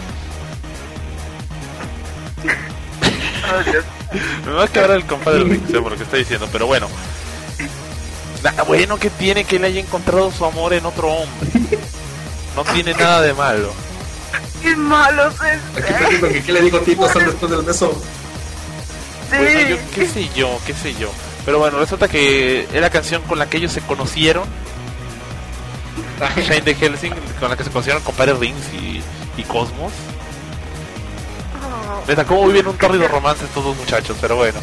Me va a quedar el compadre Rick, por lo que está diciendo, pero bueno. Bueno, que tiene que él haya encontrado su amor en otro hombre. No tiene nada de malo. ¡Qué malo es! Aquí pregunto que qué le digo Tito San después del beso. Sí. Bueno, qué sé yo. Pero bueno, resulta que es la canción con la que ellos se conocieron. Shine de Helsing, con la que se conocieron compadre Rings y Cosmos. Neta, cómo viven un tórrido romance estos dos muchachos, pero bueno.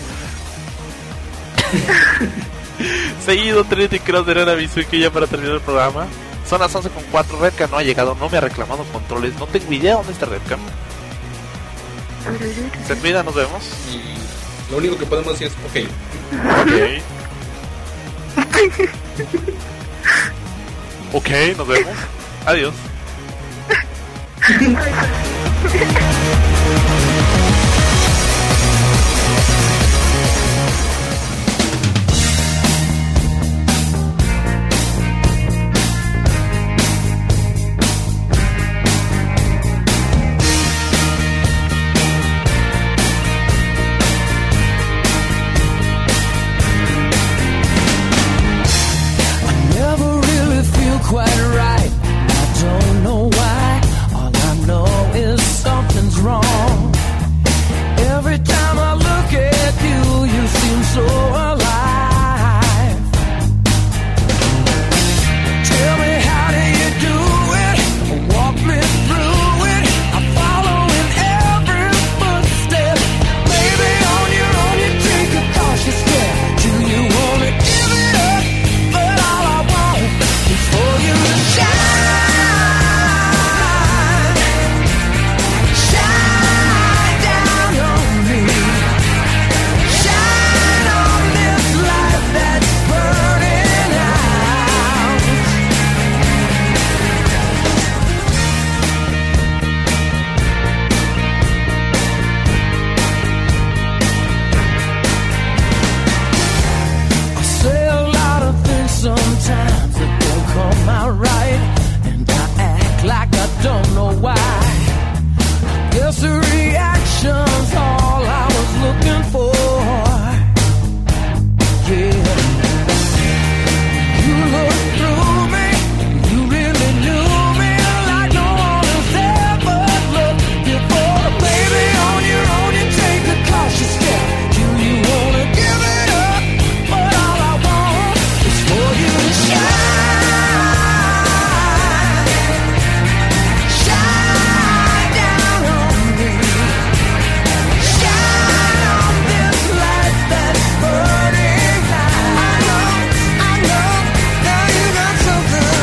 Seguido, Trinity Cross de Nana Mizuki ya para terminar el programa. Son las 11:04, Redcam no ha llegado, no me ha reclamado controles, no tengo idea dónde está Redcam. Se cuida, nos vemos. Y lo único que podemos decir es ok. Ok, nos vemos. Adiós. Quite right, I don't know why. All I know is something's wrong. Every time I look at you, you seem so alive. Tell me, how do you do it? Walk me through it. I'm following every footstep. Maybe on your own you take a cautious step. Do you wanna give it up? But all I want is for you to shine, shine down on me, shine on this light that's burning out. I say a lot of things sometimes that don't come out right, and I act like I don't know why. Guess the reaction's all I was looking for. Yeah, you looked through me, you really knew me like no one has ever looked before. Maybe on your own you take a cautious step. Do you wanna give it up? But all I want is for you to shine, shine down on me, shine on this light that's burning out. I know, now you got something.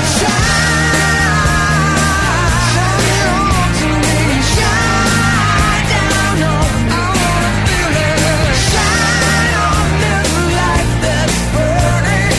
Shine, shine it on to me, shine down on me. I wanna feel it. Shine on this light that's burning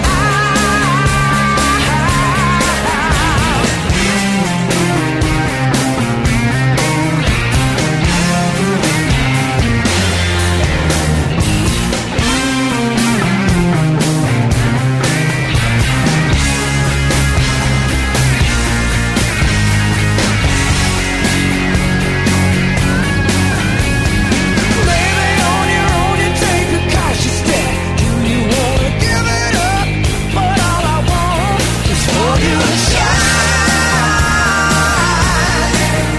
Maybe on your own you take a cautious step. Do you wanna give it up? But all I want is for you to shine,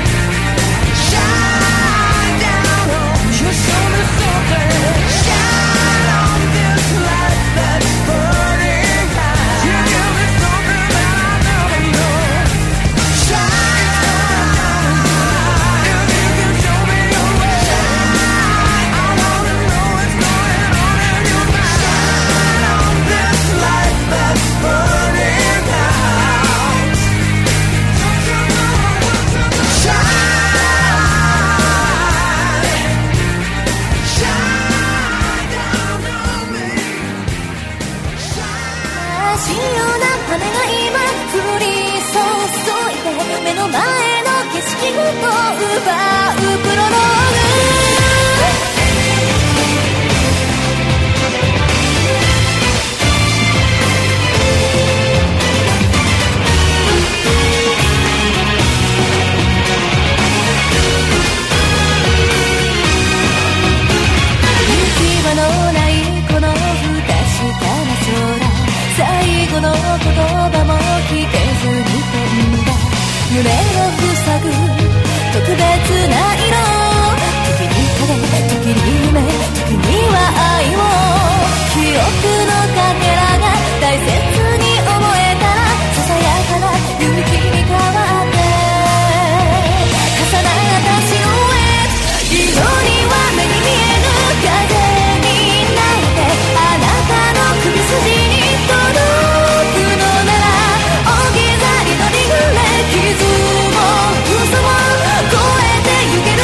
shine down on me. Just show me something. Shine on this light that's burning out. You give me something that I never know. Shine down, if you can show me your way. I wanna know what's going on in your mind. Shine on this light that's burning out. Shine down on me. 真っ白な羽が今降り注いで目の前の景色ごと奪うプロローグ行き場のないこの不確かな空、最後の言葉も聞けずに飛んだ夢を塞ぐ特別な色、時に影、時に夢、時には愛を、記憶のかけらが大切に思えたらささやかな勇気に変わって重なったシルエット、色には目に見えぬ風になってあなたの首筋に届くのなら置き去りのリグレ傷も嘘も越えてゆける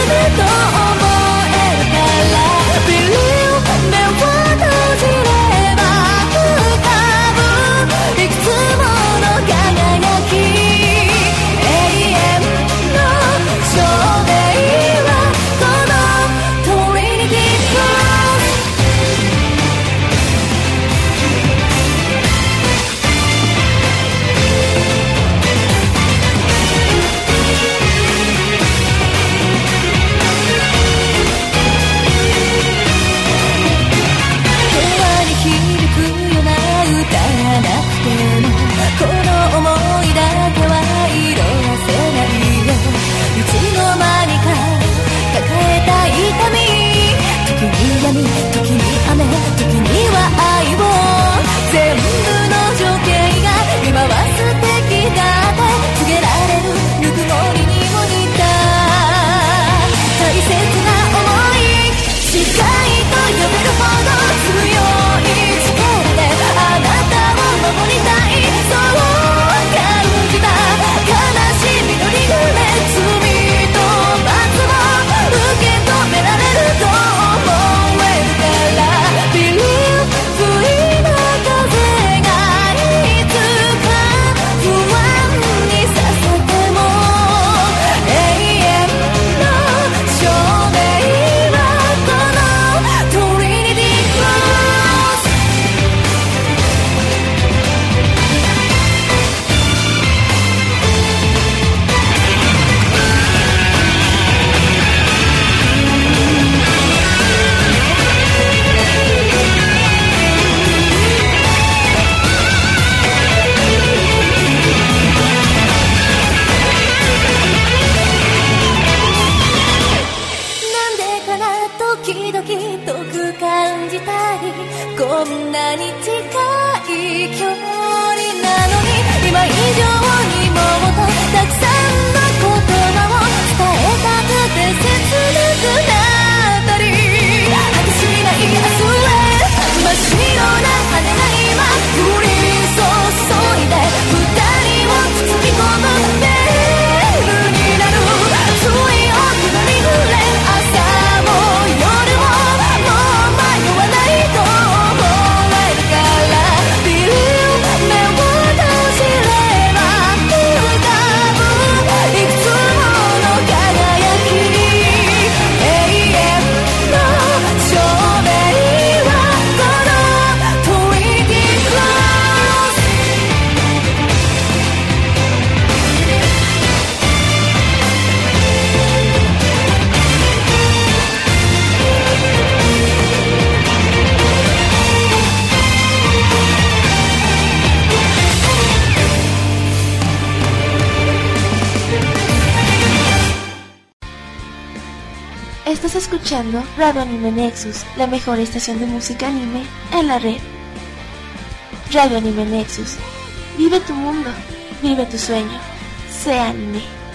Estás escuchando Radio Anime Nexus, la mejor estación de música anime en la red. Radio Anime Nexus. Vive tu mundo, vive tu sueño, sé anime.